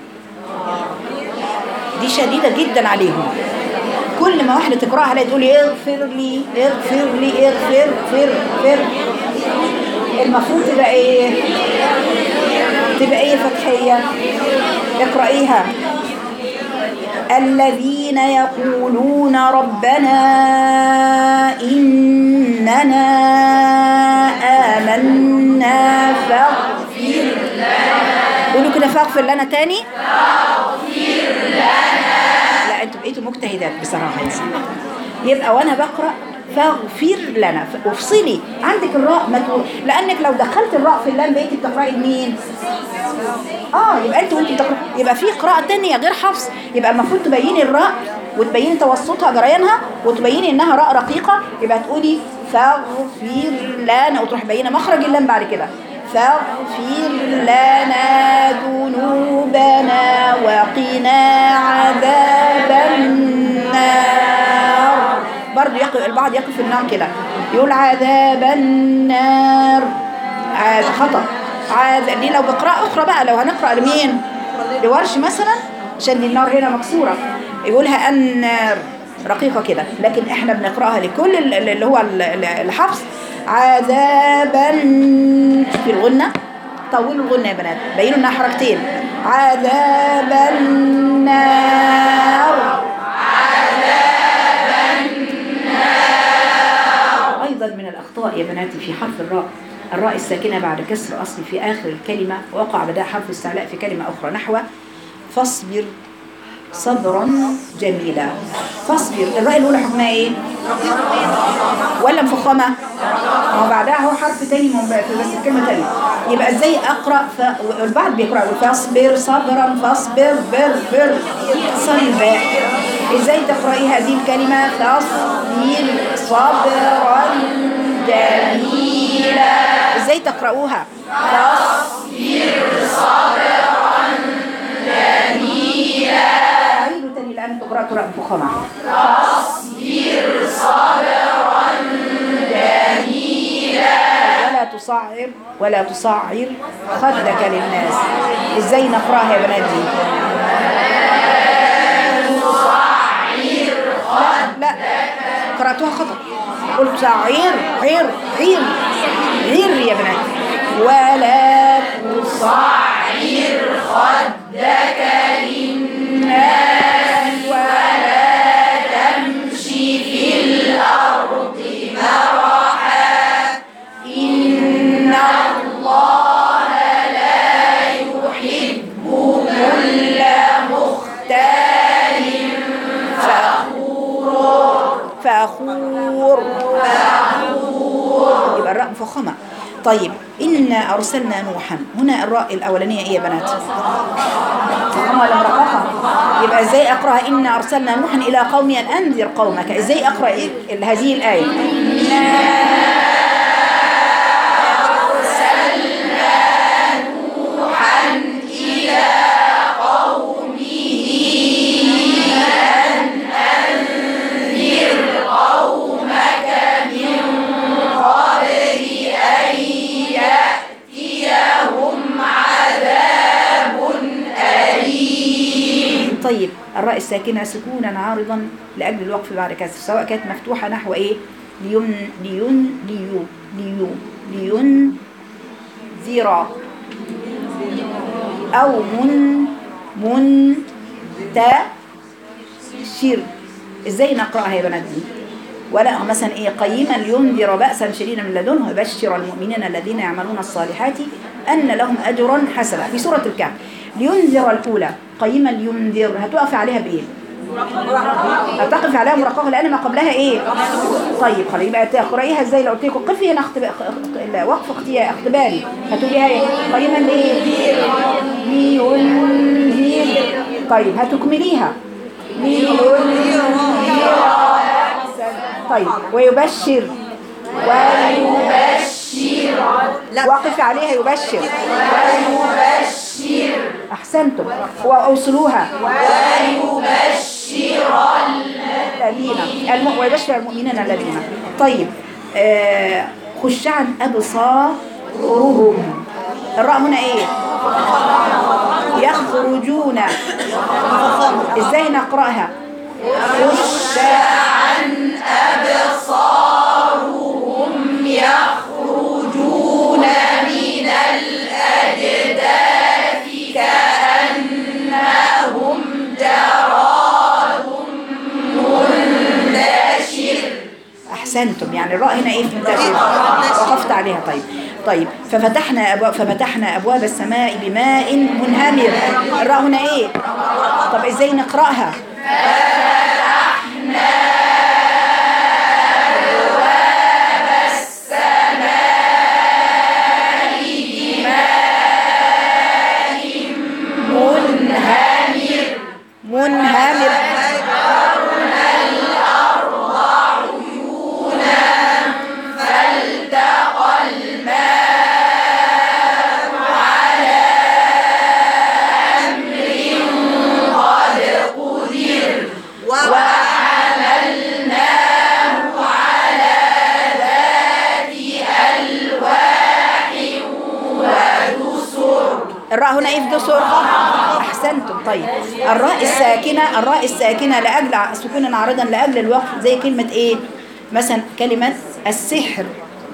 دي شديدة جدا عليهم كل ما واحدة تقرأها عليها تقولي اغفر لي اغفر لي اغفر اغفر اغفر المفروض تبقى ايه تبقى ايه فتحية اقرأيها الذين يقولون ربنا إننا آمنا فاغفر لنا قولوا كده فاغفر لنا تاني فاغفر لنا لا انتوا بقيتوا مجتهدات بصراحة يا سيدي يبقى وانا بقرأ فاغفر لنا وافصلي عندك الراء ما تقول لانك لو دخلت الراء في اللام بقيتي بتقراي لمين اه يبقى انت وانت بتقراي يبقى في قراءه ثانيه غير حفص يبقى المفروض تبيني الراء وتبيني توسطها جريانها وتبيني انها راء رقيقه يبقى تقولي فاغفر لنا وتروح مبينه مخرج اللام بعد كده فاغفر لنا ذنوبنا وقنا عذاب النار برضو يقف البعض يقف في النار كده يقول عذاب النار عذاب خطأ عذاب دي لو بقراءة أخرى بقى لو هنقرأ لمين لورش مثلا عشان دي النار هنا مكسورة يقولها النار رقيقة كده لكن احنا بنقرأها لكل اللي هو الحفص عذابا في الغنة طولوا الغنة يا بنات بينوا انها حركتين عذاب النار أيضا من الأخطاء يا بناتي في حرف الراء الراء الساكنة بعد كسر أصلي في آخر الكلمة وقع بدأ حرف استعلاء في كلمة أخرى نحو فاصبر صبرا جميلا فاصبر الراء الأولى حكمها إيه؟ ولا مفخمة؟ ما بعدها هو حرف تاني بس كلمة تانية يبقى إزاي أقرأ ف... والبعض بيقرأ فاصبر صبرا فاصبر بر بر صلبا إزاي تقرأي هذه الكلمة فاصبر صبرا جميلا إزاي تقرأوها فاصبر صبرا جميلا أعيدوا تاني الآن تقرأ قراءة فخمة فاصبر صبرا جميلا ولا تصعر ولا تصعر خدك للناس إزاي نقرأها يا بنات دي لا قرأتوها خطأ قلت صعير عير عير عير يا بنات ولا تصعر خدك للناس ولا تمشي في الأرض مرحا إن الله لا يحب كل مختال فخور فخور يبقى الراء مفخمة طيب إنا أرسلنا نوحا هنا الراء الأولانية إيه يا بنات مفخمة ولا مرققة يبقى إزاي أقرأ إنا أرسلنا نوحا إلى قوم أن أنذر قومك إزاي أقرأ إيه؟ هذه الآية طيب الراء الساكنة سكونا عارضا لأجل الوقف بعد كسر سواء كانت مفتوحة نحو إيه لين لين ليو ليو لين ذرا أو من من تا شر إزاي نقرأها يا بنات دي ولا مثلا إيه قيما لينذر بأسا شديدا من لدنه ويبشر المؤمنين الذين يعملون الصالحات أن لهم أجرا حسنا في سورة الكهف لينذر الأولى قيما لينذر هتقف عليها بإيه هتقف عليها مرققة لأن ما قبلها إيه؟ طيب خلي يبقى تقرأيها إزاي؟ لو قلت لكم قفي هنا اختب... وقف اختيار اختباري هتقوليها إيه؟ قيما لإيه؟ لينذر. طيب هتكمليها لينذر. طيب ويبشر ويبشر وقف عليها يبشر ويبشر. أحسنتم. وأوصلوها ويبشر الذين الم... ويبشر المؤمنين الذين. طيب آه... خش عن أبصارهم. الراء هنا إيه؟ يخرجون. إزاي نقرأها؟ خش عن أبصارهم يخرجون من الأجداث كأنهم جراد منتشر. أحسنتم. يعني الراء هنا إيه؟ منتشر. وقفت عليها. طيب طيب ففتحنا أبواب ففتحنا أبواب السماء بماء منهمر. الراء هنا إيه؟ طب إزاي نقرأها؟ فتحنا أبواب السماء بماء منهمر. منهمر. الراء هنا ايه في دسر؟ احسنتم. طيب الراء الساكنه الراء الساكنه لاجل سكونا عارضا لاجل الوقف زي كلمه ايه؟ مثلا كلمه السحر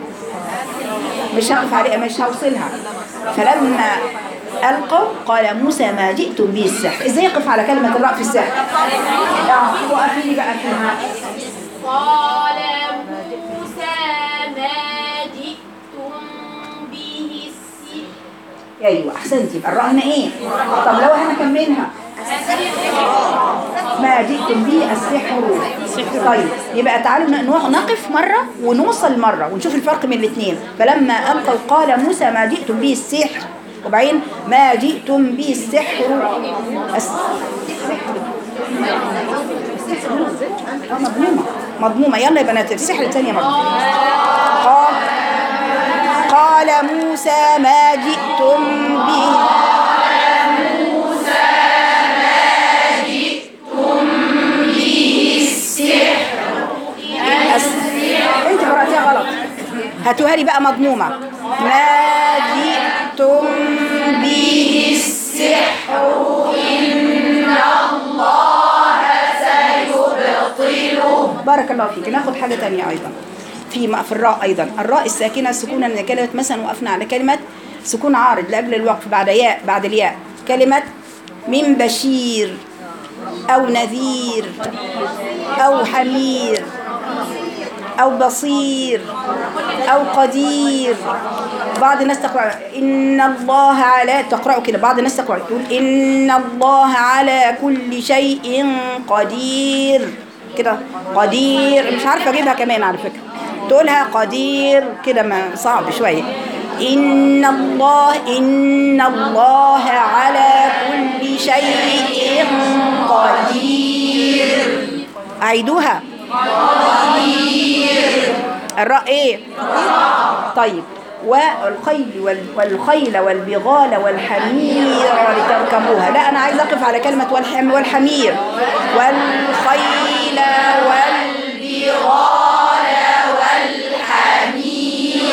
مش هقف عليها مش هوصلها. فلما القوا قال موسى ما جئتم به السحر. ازاي يقف على كلمه الراء في السحر؟ وقفي لي بقى فيها. قال موسى ما جئتم به السحر. ايوه احسنتي. يبقى الراء هنا ايه؟ طب لو انا كملها ما جئتم به السحر. طيب يبقى تعالوا نقف مره ونوصل مره ونشوف الفرق بين الاثنين. فلما القوا قال موسى ما جئتم به السحر وبعدين ما جئتم به السحر. السحر مضمومه مضمومه. يلا يا بنات السحر الثانيه مره. قال قال موسى ما جئتم به انت قرأتيها غلط. هاتوها لي بقى مضمومة. ما جئتم به السحر إن الله سيبطله. بارك الله فيك. ناخد حاجة تانية أيضا في في الراء أيضا. الراء الساكنة سكونا من كلمة مثلا وقفنا على كلمة سكون عارض لأجل الوقف بعد ياء بعد الياء. كلمة من بشير أو نذير أو حمير أو بصير أو قدير. بعض الناس تقرأ إن الله على تقرأوا كده. بعض الناس تقرأ تقول إن الله على كل شيء قدير كده. قدير مش عارفة أجيبها كمان على فكرة. تقولها قدير كده ما صعب شوية. إن الله إن الله على كل شيء قدير. أعيدوها. قدير. الراء إيه؟ طيب والخيل والخيل والبغال والحمير لتركبوها. لا أنا عايز أقف على كلمة والحم والحمير. والخيل والبغال والحمير.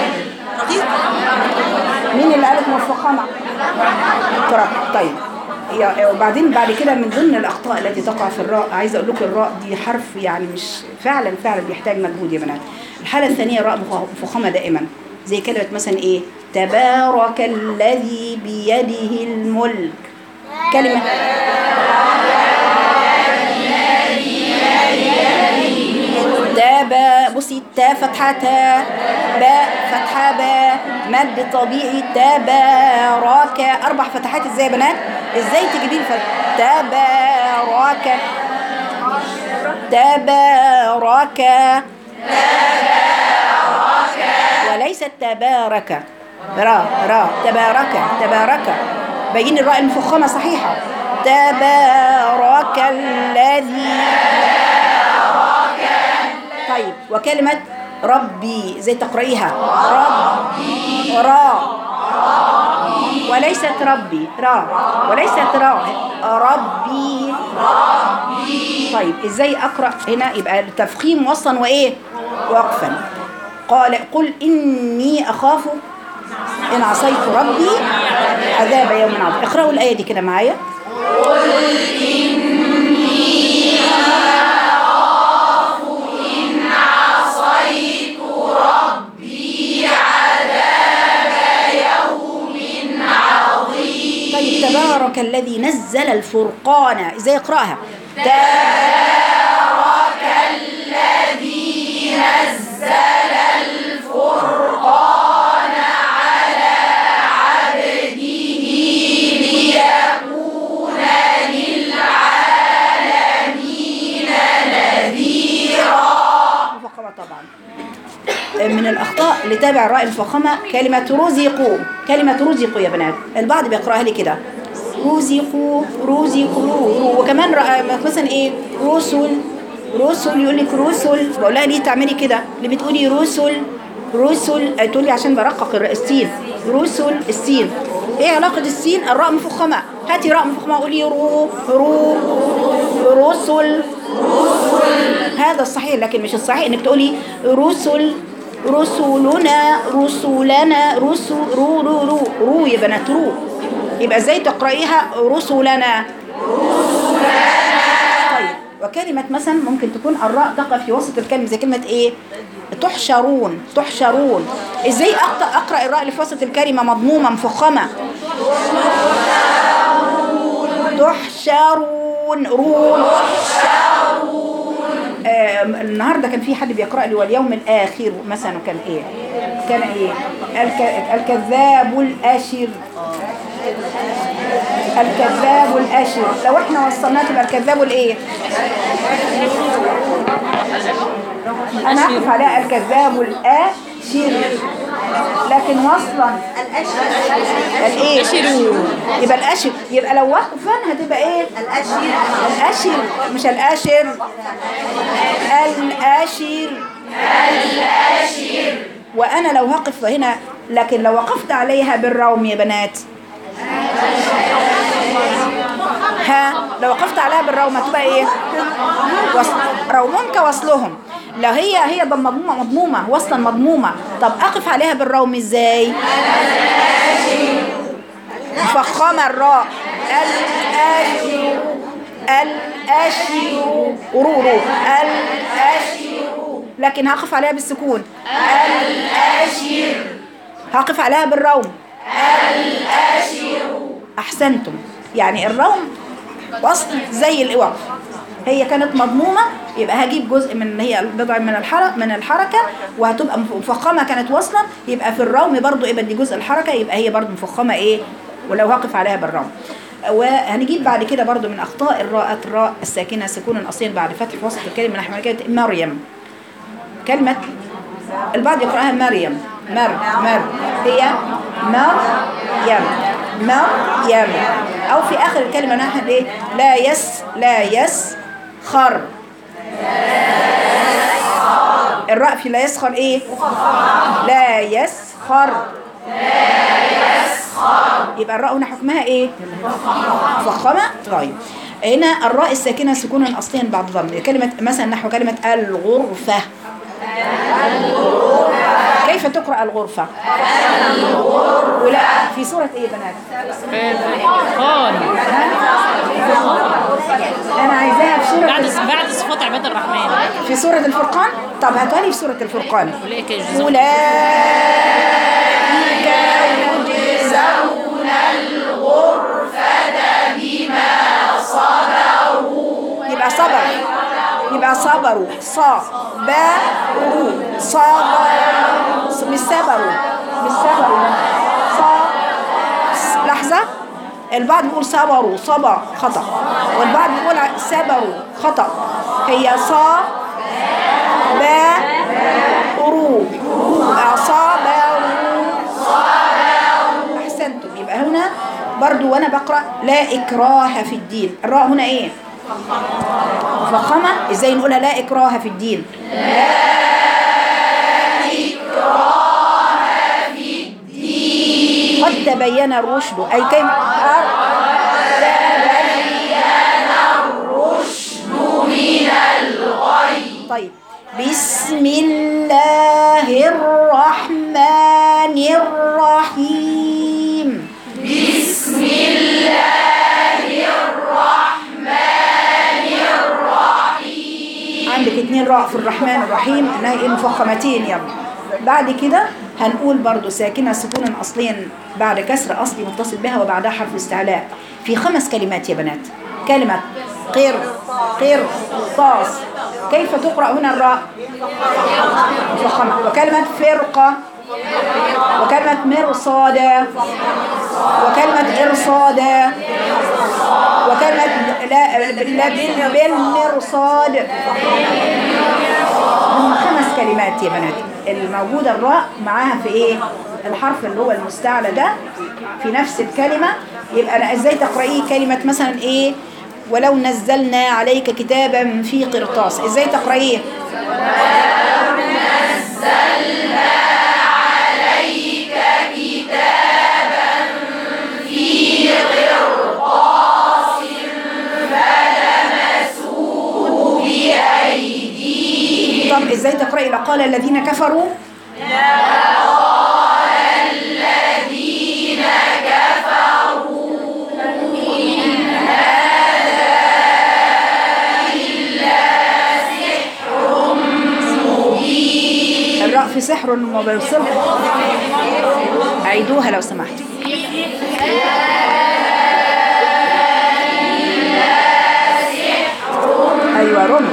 مين اللي قالت موفقة مع ترى؟ طيب وبعدين بعد كده من ضمن الأخطاء التي تقع في الراء عايزة أقول لكم الراء دي حرف يعني مش فعلا فعلا بيحتاج مجهود يا بنات. الحالة الثانية راء مفخمة دائما زي كلمة مثلا إيه؟ تبارك الذي بيده الملك. كلمة تابا بصي تا فتحة تا باء فتحة باء مد طبيعي تبارك. أربع فتحات ازاي يا بنات؟ ازاي تجيبين الفرق؟ تبارك تبارك وليست تبارك. را را تبارك تبارك، بين الراء المفخمة صحيحة. تبارك الذي. طيب وكلمة ربي زي تقرأيها ربي را وليست ربي را وليست را ربي. طيب ازاي اقرأ هنا؟ يبقى التفخيم وصلا وايه وقفا. قال قل اني اخاف ان عصيت ربي عذاب يوم عظيم. اقرأوا الآية دي كده معايا. قل اني اخاف ان عصيت ربي عذاب يوم عظيم. طيب تبارك الذي نزل الفرقان، ازاي اقراها؟ تبارك الذي نزل الفرقان على عبده ليكون للعالمين نذيرا. مفخمة طبعا. من الأخطاء اللي تابع الراء المفخمة كلمة رزقوا. كلمة رزقوا يا بنات البعض بيقرأها لي كده رزقوا رزقوا. وكمان مثلا ايه رسل رسل، يقول لك رسل، بقول لها ليه تعملي كده؟ اللي بتقولي رسل رسل تقولي عشان برقق السين. رسل السين ايه علاقة السين؟ الراء مفخمة. هاتي راء مفخمة قولي رو رو رسل. هذا الصحيح، لكن مش الصحيح انك تقولي رسل رسولنا رسولنا رسل رو رو رو رو يا بنات رو. يبقى ازاي تقرأيها؟ رسلنا. طيب وكلمة مثلا ممكن تكون الراء تقف في وسط الكلمة زي كلمة ايه؟ تحشرون تحشرون. ازاي اقرأ الراء اللي في وسط الكلمة مضمومة مفخمة؟ تحشرون رون. آه النهارده كان في حد بيقرأ لي واليوم الآخر مثلا، كان ايه؟ كان ايه؟ الك... الكذاب الأشر. الكذاب الأشر لو احنا وصلناه تبقى الكذاب الايه؟ انا اقف على الكذاب الأشر، لكن وصلا الايه؟ يبقى الأشر. يبقى لو وقفا هتبقى ايه؟ الأشر. الأشر مش الأشر. الأشر الأشر. وانا لو هقف هنا، لكن لو وقفت عليها بالروم يا بنات ها، لو وقفت عليها بالروم هتبقى ايه؟ وصل. رومهم كوصلهم. لو هي هي مضمومه مضمومه وصلا مضمومه، طب اقف عليها بالروم ازاي؟ مفخمه الراء. الاشر الاشر رو رو الاشر، لكن هقف عليها بالسكون. الاشر. هقف عليها بالروم. الاشر. احسنتم. يعني الروم وصل زي الوقف. هي كانت مضمومه يبقى هجيب جزء من هي بضع من الحركه من الحركه وهتبقى مفخمه. كانت وصلا يبقى في الروم برضو يبقى دي جزء الحركه، يبقى هي برضو مفخمه ايه ولو هقف عليها بالروم. وهنجيب بعد كده برضو من اخطاء الراء الراء الساكنه سكونا اصيلا بعد فتح في وسط الكلمه. نحن كلمه مريم، كلمه البعض يقراها مريم مر مر، هي مريم مريم. او في اخر الكلمه نحن ايه؟ لا يس لا يس خر. الراء في لا يسخر ايه؟ لا يسخر. لا يسخر. يبقى الراء هنا حكمها ايه؟ مفخمه. طيب هنا الراء الساكنه سكونا اصليا بعد ضم. كلمه مثلا نحو كلمه الغرفه. كيف تقرأ الغرفة؟ ولا في سورة ايه بنات؟ الفرقان. انا عايزاها في سورة بعد بعد صفات عباد الرحمن في سورة الفرقان. طب هاتوا لي في سورة الفرقان. اولئك يجزون أولئك يجزون الغرفة بما صبروا. يبقى صبر يبقى صبروا صبروا صبروا مش صبروا مش صبروا ص لحظة. البعض بيقول صبروا صبر خطأ، والبعض بيقول صبروا خطأ. هي صا با رو أصابه. أحسنتم. يبقى هنا برضو وأنا بقرأ لا إكراه في الدين. الراء هنا إيه؟ مفخمة. إزاي نقولها لا إكراه في الدين؟ لا إكراه في الدين. قد تبين الرشد أي كيف؟ قد تبين الرشد من الغي. طيب بسم الله الرحمن الرحيم. بسم الله الرحمن الرحيم. عندك اتنين راء في الرحمن الرحيم انها ايه مفخمتين. يلا بعد كده هنقول برضو ساكنة سكونا أصليا بعد كسر أصلي متصل بها وبعدها حرف استعلاء في خمس كلمات يا بنات. كلمة قر قر طاس. كيف تقرأ هنا الراء؟ مفخمة. وكلمة فرقة وكلمة مرصادة وكلمة إرصادة وكلمة لا بالمرصاد. هم خمس كلمات يا بنات الموجودة الراء معاها في ايه الحرف اللي هو المستعلى ده في نفس الكلمة. يبقى أنا ازاي تقرأيه كلمة مثلا ايه ولو نزلنا عليك كتابا في قرطاس. ازاي تقرأيه؟ ولو نزلنا عليك كتابا في قرطاس فلمسوه بأيديهم. طب ازاي تقرأي لقال الذين كفروا؟ لقال الذين كفروا إن هذا إلا سحر مبين. الراء في سحر مبين. عيدوها لو سمحت. أيوة رم.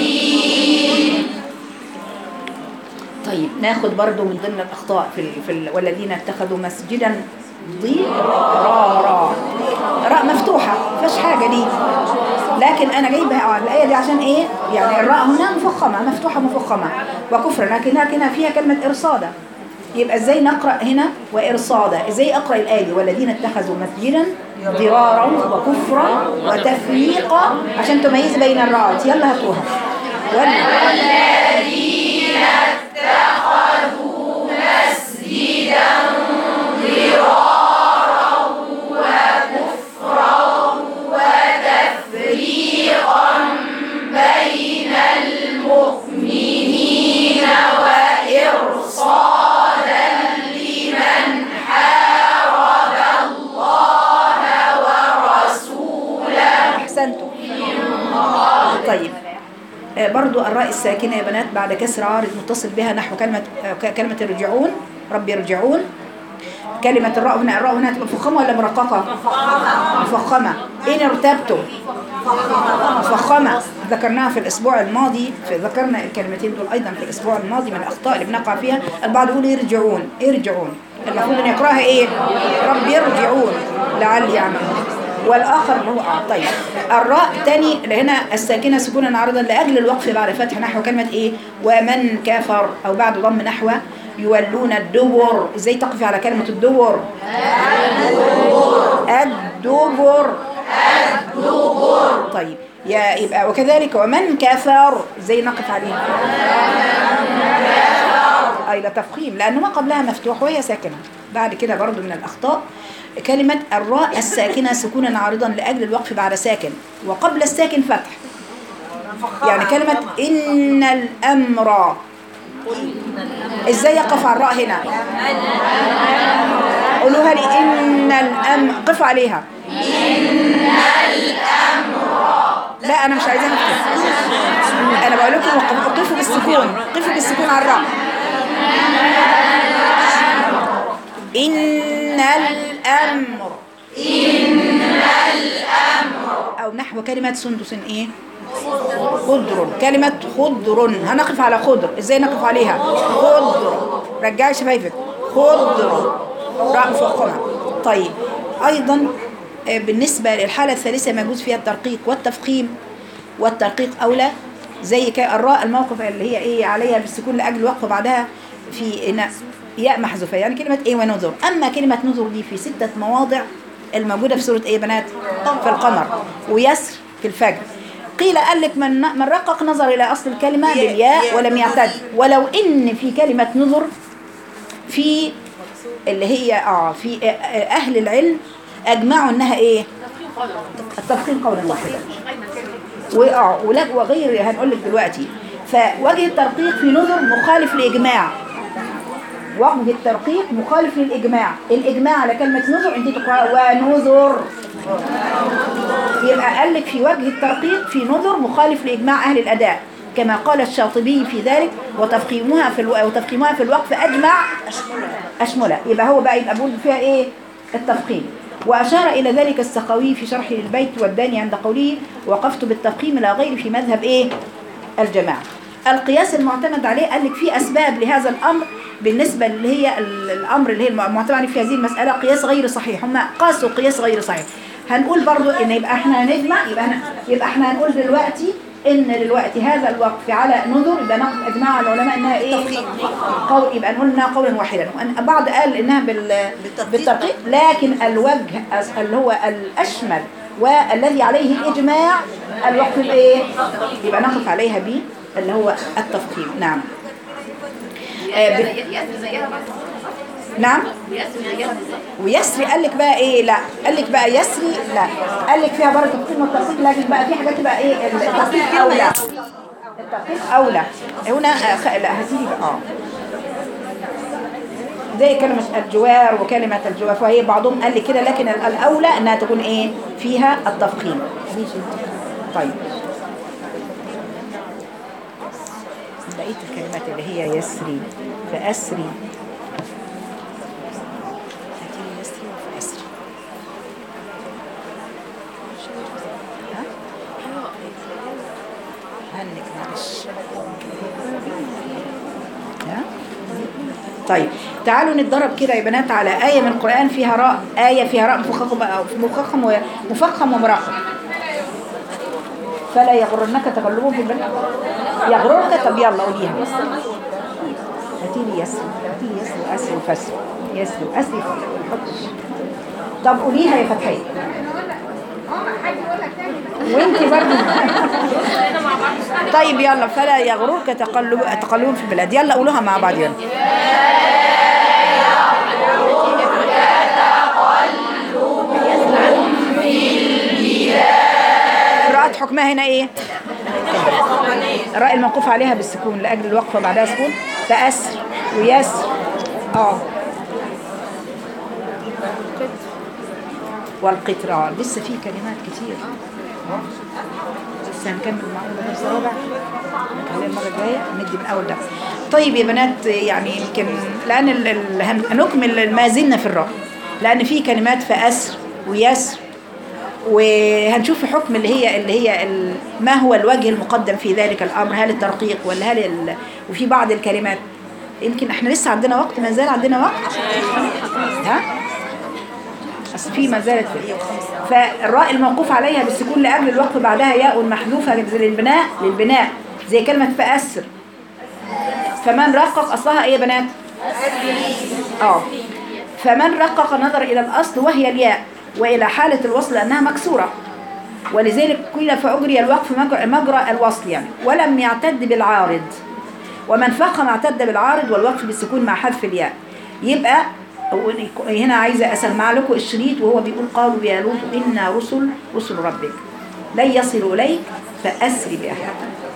طيب ناخد برضو من ضمن الأخطاء في, ال... في ال... والذين اتخذوا مسجدا ضرارا. راء مفتوحة مفيش حاجة دي لكن أنا جايبها على الآية دي عشان إيه يعني الراء هنا مفخمة مفتوحة مفخمة وكفر لكن لكنها فيها كلمة إرصادة. يبقى إزاي نقرأ هنا وإرصادة؟ إزاي أقرأ الآية والذين اتخذوا مسجدا ضرارا وكفرا وتفريقا عشان تميز بين الراءات. يلا هاتوها. والذين اتخذوا مسجدا ضرارا وكفرا وتفريقا بين المؤمنين وإرصادا لمن حارب الله ورسوله. أحسنتم. طيب برضو الراء الساكنة يا بنات بعد كسر عارض متصل بها نحو كلمة كلمة الرجعون رب يرجعون. كلمة الراء هنا الراء هنا تبقى مفخمة ولا مرققة؟ مفخمة. إن ارتبتم مفخمة. ذكرناها في الأسبوع الماضي في ذكرنا الكلمتين دول أيضا في الأسبوع الماضي من الأخطاء اللي بنقع فيها. البعض يقول يرجعون يرجعون المفروض أن يقرأها إيه؟ رب يرجعون لعل يعملون. والآخر هو آه. طيب الراء تاني هنا الساكنة سكونا عارضا لأجل الوقف بعد فتح نحو كلمة إيه ومن كفر أو بعد ضم نحو يولون الدبر. إزاي تقفي على كلمة الدبر؟ الدبر الدبر الدبر. طيب يا يبقى وكذلك ومن كفر إزاي نقف عليها؟ أي لا تفخيم لأنه ما قبلها مفتوح وهي ساكنة. بعد كده برضو من الأخطاء كلمة الراء الساكنة سكونا عارضا لأجل الوقف بعد ساكن وقبل الساكن فتح. يعني كلمة إن الأمر إزاي يقف على الراء هنا؟ قولوها لي. إن الأمر قفوا عليها. إن الأمر. لا أنا مش عايزاها تقف. أنا بقول لكم قفوا بالسكون قفوا بالسكون على الراء. إن الأمر إن الأمر أو نحو كلمة سندس إيه خضر. كلمة خضر هنقف على خضر. إزاي نقف عليها؟ خضر. رجعي شفايفك. خضر راء مفخمة. طيب أيضا بالنسبة للحالة الثالثة ما يجوز فيها الترقيق والتفخيم. والترقيق أولى زي الراء الموقف اللي هي ايه عليها بالسكون لاجل الوقف بعدها في ياء محذوفه، يعني كلمه ايه ونذر. اما كلمه نذر دي في سته مواضع الموجوده في سوره ايه يا بنات؟ في القمر، ويسر في الفجر. قيل قال لك من من رقق نظر الى اصل الكلمه بالياء ولم يعتد، ولو ان في كلمه نذر في اللي هي اه في اهل العلم اجمعوا انها ايه؟ التفخيم قولا واحدا. واه وغير هنقول لك دلوقتي. فوجه الترقيق في نذر مخالف لاجماع، وجه الترقيق مخالف للاجماع. الاجماع على كلمه نذر انت تقرأ ونذر، يبقى قال لك في وجه الترقيق في نذر مخالف لاجماع اهل الاداء، كما قال الشاطبي في ذلك وتفخيمها في الو... وتفخيمها في الوقف اجمع اشمله. يبقى هو بقى يبقى بقول فيها ايه؟ التفخيم. واشار الى ذلك السخاوي في شرح للبيت والداني عند قوله وقفت بالتفخيم الى غير في مذهب ايه؟ الجماعه. القياس المعتمد عليه قال لك في اسباب لهذا الامر بالنسبه اللي هي الامر اللي هي المعتمد عليه في هذه المساله قياس غير صحيح، هم قاسوا قياس غير صحيح. هنقول برضو ان يبقى احنا هنجمع، يبقى احنا يبقى احنا هنقول دلوقتي ان دلوقتي هذا الوقف على نذر يبقى ناخد اجماع العلماء انها ايه؟ قول، يبقى نقول انها قولا واحدا. بعض قال انها بال بالترقيق، لكن الوجه اللي هو الاشمل والذي عليه الاجماع الوقف الايه؟ يبقى نقف عليها ب اللي هو التفخيم. نعم. آه ب... نعم. ويسري قال لك بقى ايه؟ لا قال لك بقى يسري لا، قال لك فيها برضه التفخيم والترقيق، لكن بقى في حاجات بقى ايه؟ الترقيق اولى، الترقيق اولى هنا. آه لا هتيجي بقى اه زي كلمه الجوار وكلمه الجوار، فهي بعضهم قال لي كده، لكن الاولى انها تكون ايه؟ فيها التفخيم. طيب بقيت الكلمات اللي هي يسري فأسري، هاتي يسري وفأسري. ها؟ هنك معلش. ها؟ طيب تعالوا نتدرب كده يا بنات على آية من القرآن فيها راء، آية فيها راء مفخم مفخم ومفخم ومرقم. فلا يغرنك تقلبهم في البلد يغرنك. طب يلا قوليها. هاتي لي يسر، هاتي لي يسر وأسر وفسر، يسر وأسر وفسر. طب قوليها يا فتحية وانت برضه. طيب يلا. فلا يغرنك تقلب تقلبهم في البلاد. يلا قولوها مع بعض. يلا. قراءة حكمها هنا ايه؟ الراء الموقوف عليها بالسكون لاجل الوقفه بعدها سكون. فأسر ويسر اه والقطران. لسه في كلمات كتير، لسه هنكمل معاهم درس رابع، نكمل المره الجايه ندي من اول درس. طيب يا بنات، يعني يمكن لان ال... ال... هنكمل ما زلنا في الراء، لان في كلمات فأسر ويسر، وهنشوف حكم اللي هي اللي هي ال... ما هو الوجه المقدم في ذلك الامر، هل الترقيق ولا هل ال... وفي بعض الكلمات يمكن احنا لسه عندنا وقت، ما زال عندنا وقت. ها اصل في ما زالت في. فالراء الموقوف عليها بالسكون لاجل الوقف بعدها ياء محذوفه للبناء للبناء زي كلمه فأسر. فمن رقق اصلها ايه يا بنات؟ اه فمن رقق نظر الى الاصل وهي الياء والى حاله الوصل لانها مكسوره، ولذلك قيل فاجري الوقف مجرى الوصل يعني، ولم يعتد بالعارض. ومن فخم اعتد بالعارض والوقف بالسكون مع حذف الياء. يبقى هنا عايزه اسمع لكم الشريط وهو بيقول قالوا يا لوط انا رسل رسل ربك لن يصلوا اليك فاسري باهلك.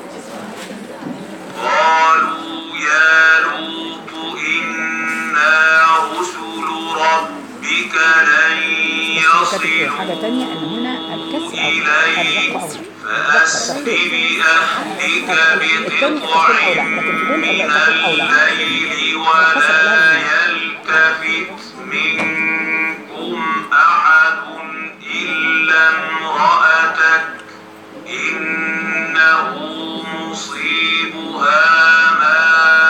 قالوا يا لوط انا رسل ربك لن يصلوا حاجه ثانيه ان هنا الكسر اليك فاسر باهلك بقطع من الليل ولا يلتفت منكم أحد إلا امرأتك إنه مصيبها ما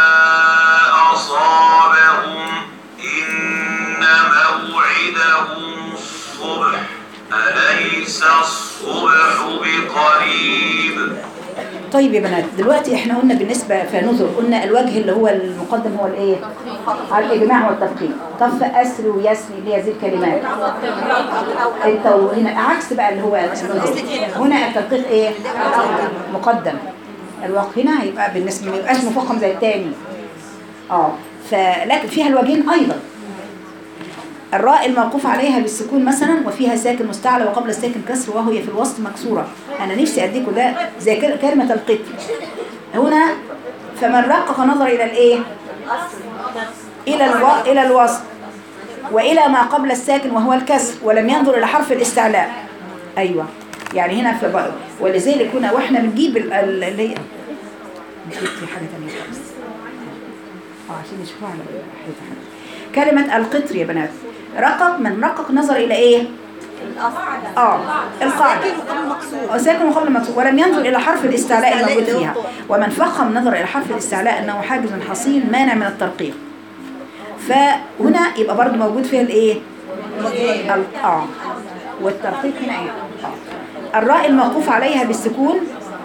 أصابهم إن موعدهم الصبح أليس الصبح بقريب. طيب يا بنات، دلوقتي احنا قلنا بالنسبة فنذر، قلنا الوجه اللي هو المقدم هو الايه؟ على الإجماع والتفخيم. طب في أسر ويسري اللي هي هذه الكلمات. التو... هنا عكس بقى اللي هو النذر. هنا التدقيق ايه؟ مقدم. الوقف هنا هيبقى بالنسبة ما يبقاش مفخم زي التاني. اه فلكن فيها الوجهين أيضا. الراء الموقوف عليها بالسكون مثلا وفيها ساكن مستعلى وقبل الساكن كسر وهي في الوسط مكسورة. أنا نفسي أديكوا ده زي كلمة القط. هنا فمن رقق نظر إلى الإيه؟ إلى الو... إلى الوسط وإلى ما قبل الساكن وهو الكسر ولم ينظر إلى حرف الاستعلاء. أيوة يعني هنا في بقى. ولذلك هنا وإحنا بنجيب اللي هي جبت حاجة تانية خالص اه عشان يشوفوها على حاجة. كلمة القطر يا بنات، رقق من رقق نظر إلى إيه؟ اه القاعدة ساكن وقبل مكسور ولم ينظر إلى حرف الاستعلاء الموجود فيها. ومن فخم نظر إلى حرف الاستعلاء أنه حاجز حصين مانع من الترقيق. فهنا يبقى برضو موجود فيها الإيه؟ اه والترقيق هنا إيه؟ آه. الراء الموقوف عليها بالسكون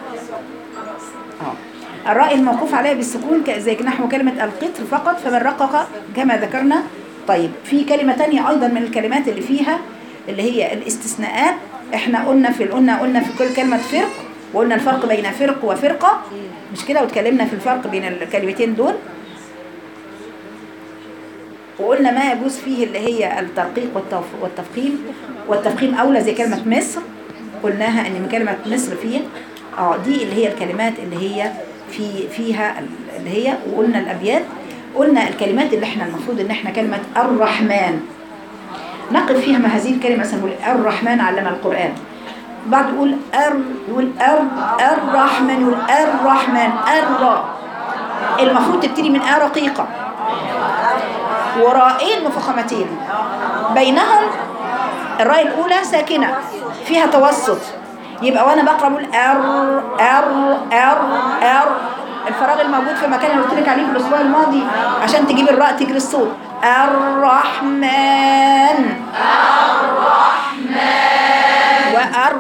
اه الراء الموقوف عليها بالسكون زي نحو كلمة القطر فقط فمن رقق كما ذكرنا. طيب في كلمة تانية أيضا من الكلمات اللي فيها اللي هي الاستثناءات. احنا قلنا في قلنا قلنا في كل كلمة فرق، وقلنا الفرق بين فرق وفرقة مش كده، واتكلمنا في الفرق بين الكلمتين دول، وقلنا ما يجوز فيه اللي هي الترقيق والتفخيم. والتفخيم أولى زي كلمة مصر، قلناها ان من كلمة مصر فيها اه دي اللي هي الكلمات اللي هي في فيها اللي هي. وقلنا الأبيات، قلنا الكلمات اللي احنا المفروض ان احنا كلمة الرحمن نقف فيها مع هذه الكلمة. مثلا نقول الرحمن علم القرآن، بعد يقول ار يقول ار الرحمن يقول الرحمن الراء المفروض تبتدي من ا رقيقة وراءين مفخمتين بينهم الراء الأولى ساكنة فيها توسط، يبقى وانا بقرا بقول ار ار ار ار الفراغ الموجود في المكان اللي قلت لك عليه في الاسبوع الماضي عشان تجيب الراء تجري الصوت. الرحمن الرحمن وأر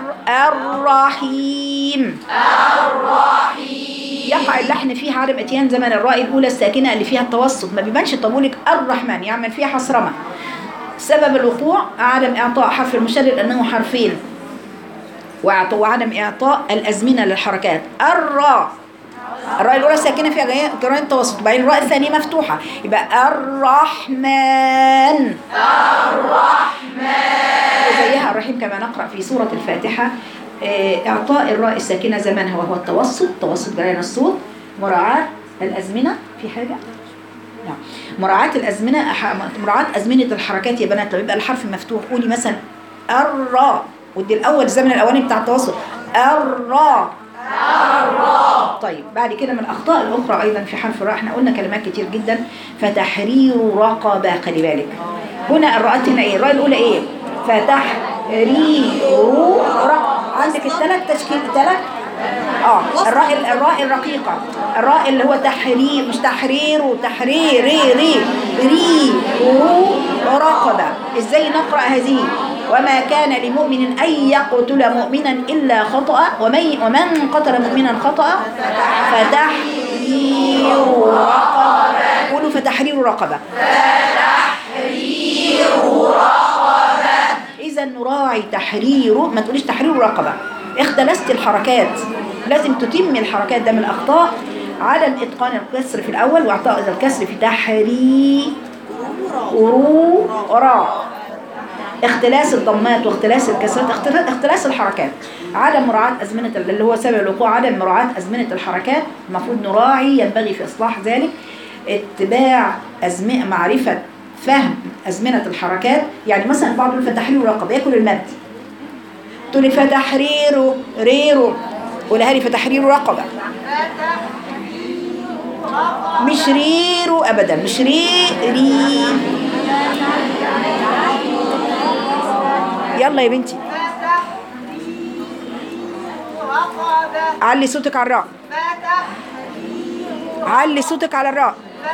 الرحيم الرحيم يقع اللحن فيها عدم اتيان زمن الراء الاولى الساكنه اللي فيها التوسط، ما بيبانش طابولك الرحمن يعمل فيها حصرمه. سبب الوقوع عدم اعطاء حرف المشدد لانه حرفين، وعدم اعطاء الازمنه للحركات. الراء الراء الاولى الساكنه فيها جرين التوسط، وبعدين الراء الثانيه مفتوحه، يبقى الرحمن الرحمن وزيها الرحيم كما نقرا في سوره الفاتحه. اعطاء الراء الساكنه زمنها وهو التوسط، توسط جرين الصوت، مراعاه الازمنه في حاجه نعم مراعاه الازمنه مراعاه ازمنه الحركات يا بنات. لما يبقى الحرف مفتوح قولي مثلا الراء ودي الاول الزمن الاولاني بتاع التوسط الراء الراء. طيب بعد كده من الاخطاء الاخرى ايضا في حرف الراء، احنا قلنا كلمات كتير جدا. فتحرير رقبه، خلي بالك هنا الراءات هنا ايه؟ الراء الاولى ايه؟ فتحرير رقبه. عندك الثلاث تشكيل ثلاث اه الراء الراء الرقيقه، الراء اللي هو تحرير مش تحرير وتحرير ري ري ري رقبه. ازاي نقرا هذه؟ وما كان لمؤمن أن يقتل مؤمنا إلا خطأ ومن, ومن قتل مؤمنا خطأ فتحرير رقبة. قولوا فتحرير رقبة فتحرير رقبة. إذا نراعي تحرير، ما تقوليش تحرير رقبة، اختلست الحركات، لازم تتم الحركات. ده من الأخطاء عدم إتقان الكسر في الأول واعطاء الكسر في تحرير را، اختلاس الضمات واختلاس الكسرات، اختلاس الحركات، عدم مراعاة أزمنة اللي هو سبب الوقوع، عدم مراعاة أزمنة الحركات. المفروض نراعي، ينبغي في إصلاح ذلك اتباع أزمنة، معرفة فهم أزمنة الحركات. يعني مثلا بعض يقول فتحرير رقبة ياكل المد، تقول لي فتحرير ريرو، قولها لي فتحرير رقبة مش ريرو أبدا، مش ري ري. يلا يا بنتي علي صوتك على الراء، علي صوتك على الراء.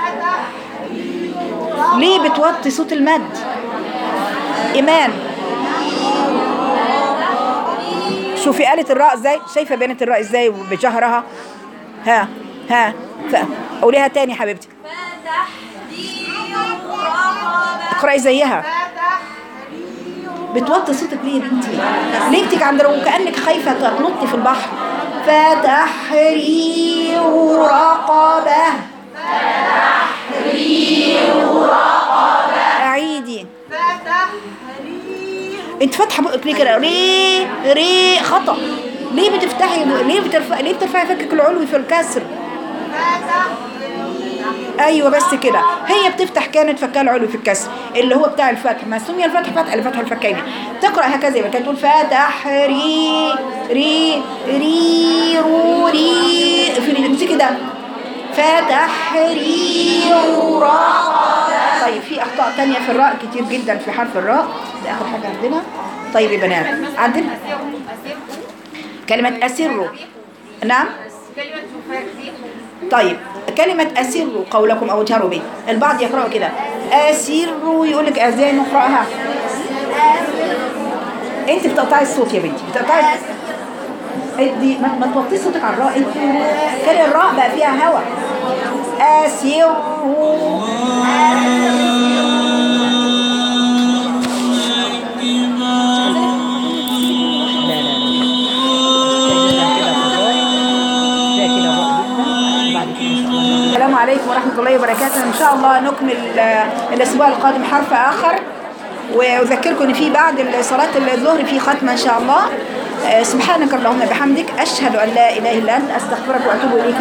ليه بتوطي صوت المد؟ إيمان شوفي قالت الراء ازاي، شايفه بنت الراء ازاي بجهرها. ها ها ف... قوليها تاني يا حبيبتي. اقرأي زيها. بتوطي صوتك ليه يا بنتي؟ ليه بتيجي عند وكأنك خايفه تنطي في البحر. فتحرير رقبه. فتحرير رقبه. اعيدي. انت فاتحه بقك ليه كده؟ ري ري خطأ. ليه بتفتحي ليه بترفعي ليه بترفعي فكك العلوي في الكسر؟ ايوه بس كده. هي بتفتح كانت فكها العلوي في الكسر اللي هو بتاع الفتح، ما سمي الفتح فتح لفتح الفكين. تقرا هكذا يبقى كانت تقول فتح ري ري ري رو ري في امسكي كده. فتح ري را. طيب في اخطاء تانية في الراء كتير جدا في حرف الراء، ده اخر حاجه عندنا. طيب يا بنات عندنا كلمه اسروا. نعم. طيب كلمة أسروا قولكم أو اجهروا به، البعض يقرأوا كده أسروا، يقول لك ازاي نقرأها؟ أنت بتقطعي الصوت يا بنتي، بتقطعي دي، ما, ما توطي صوتك على الراء. أنت كلمة الراء بقى فيها هوا. أسروا. السلام عليكم ورحمة الله وبركاته. إن شاء الله نكمل الأسبوع القادم حرف آخر، وأذكركم إن في بعد صلاة الظهر في ختمة إن شاء الله. سبحانك اللهم وبحمدك، أشهد أن لا إله إلا أنت، أستغفرك وأتوب إليك.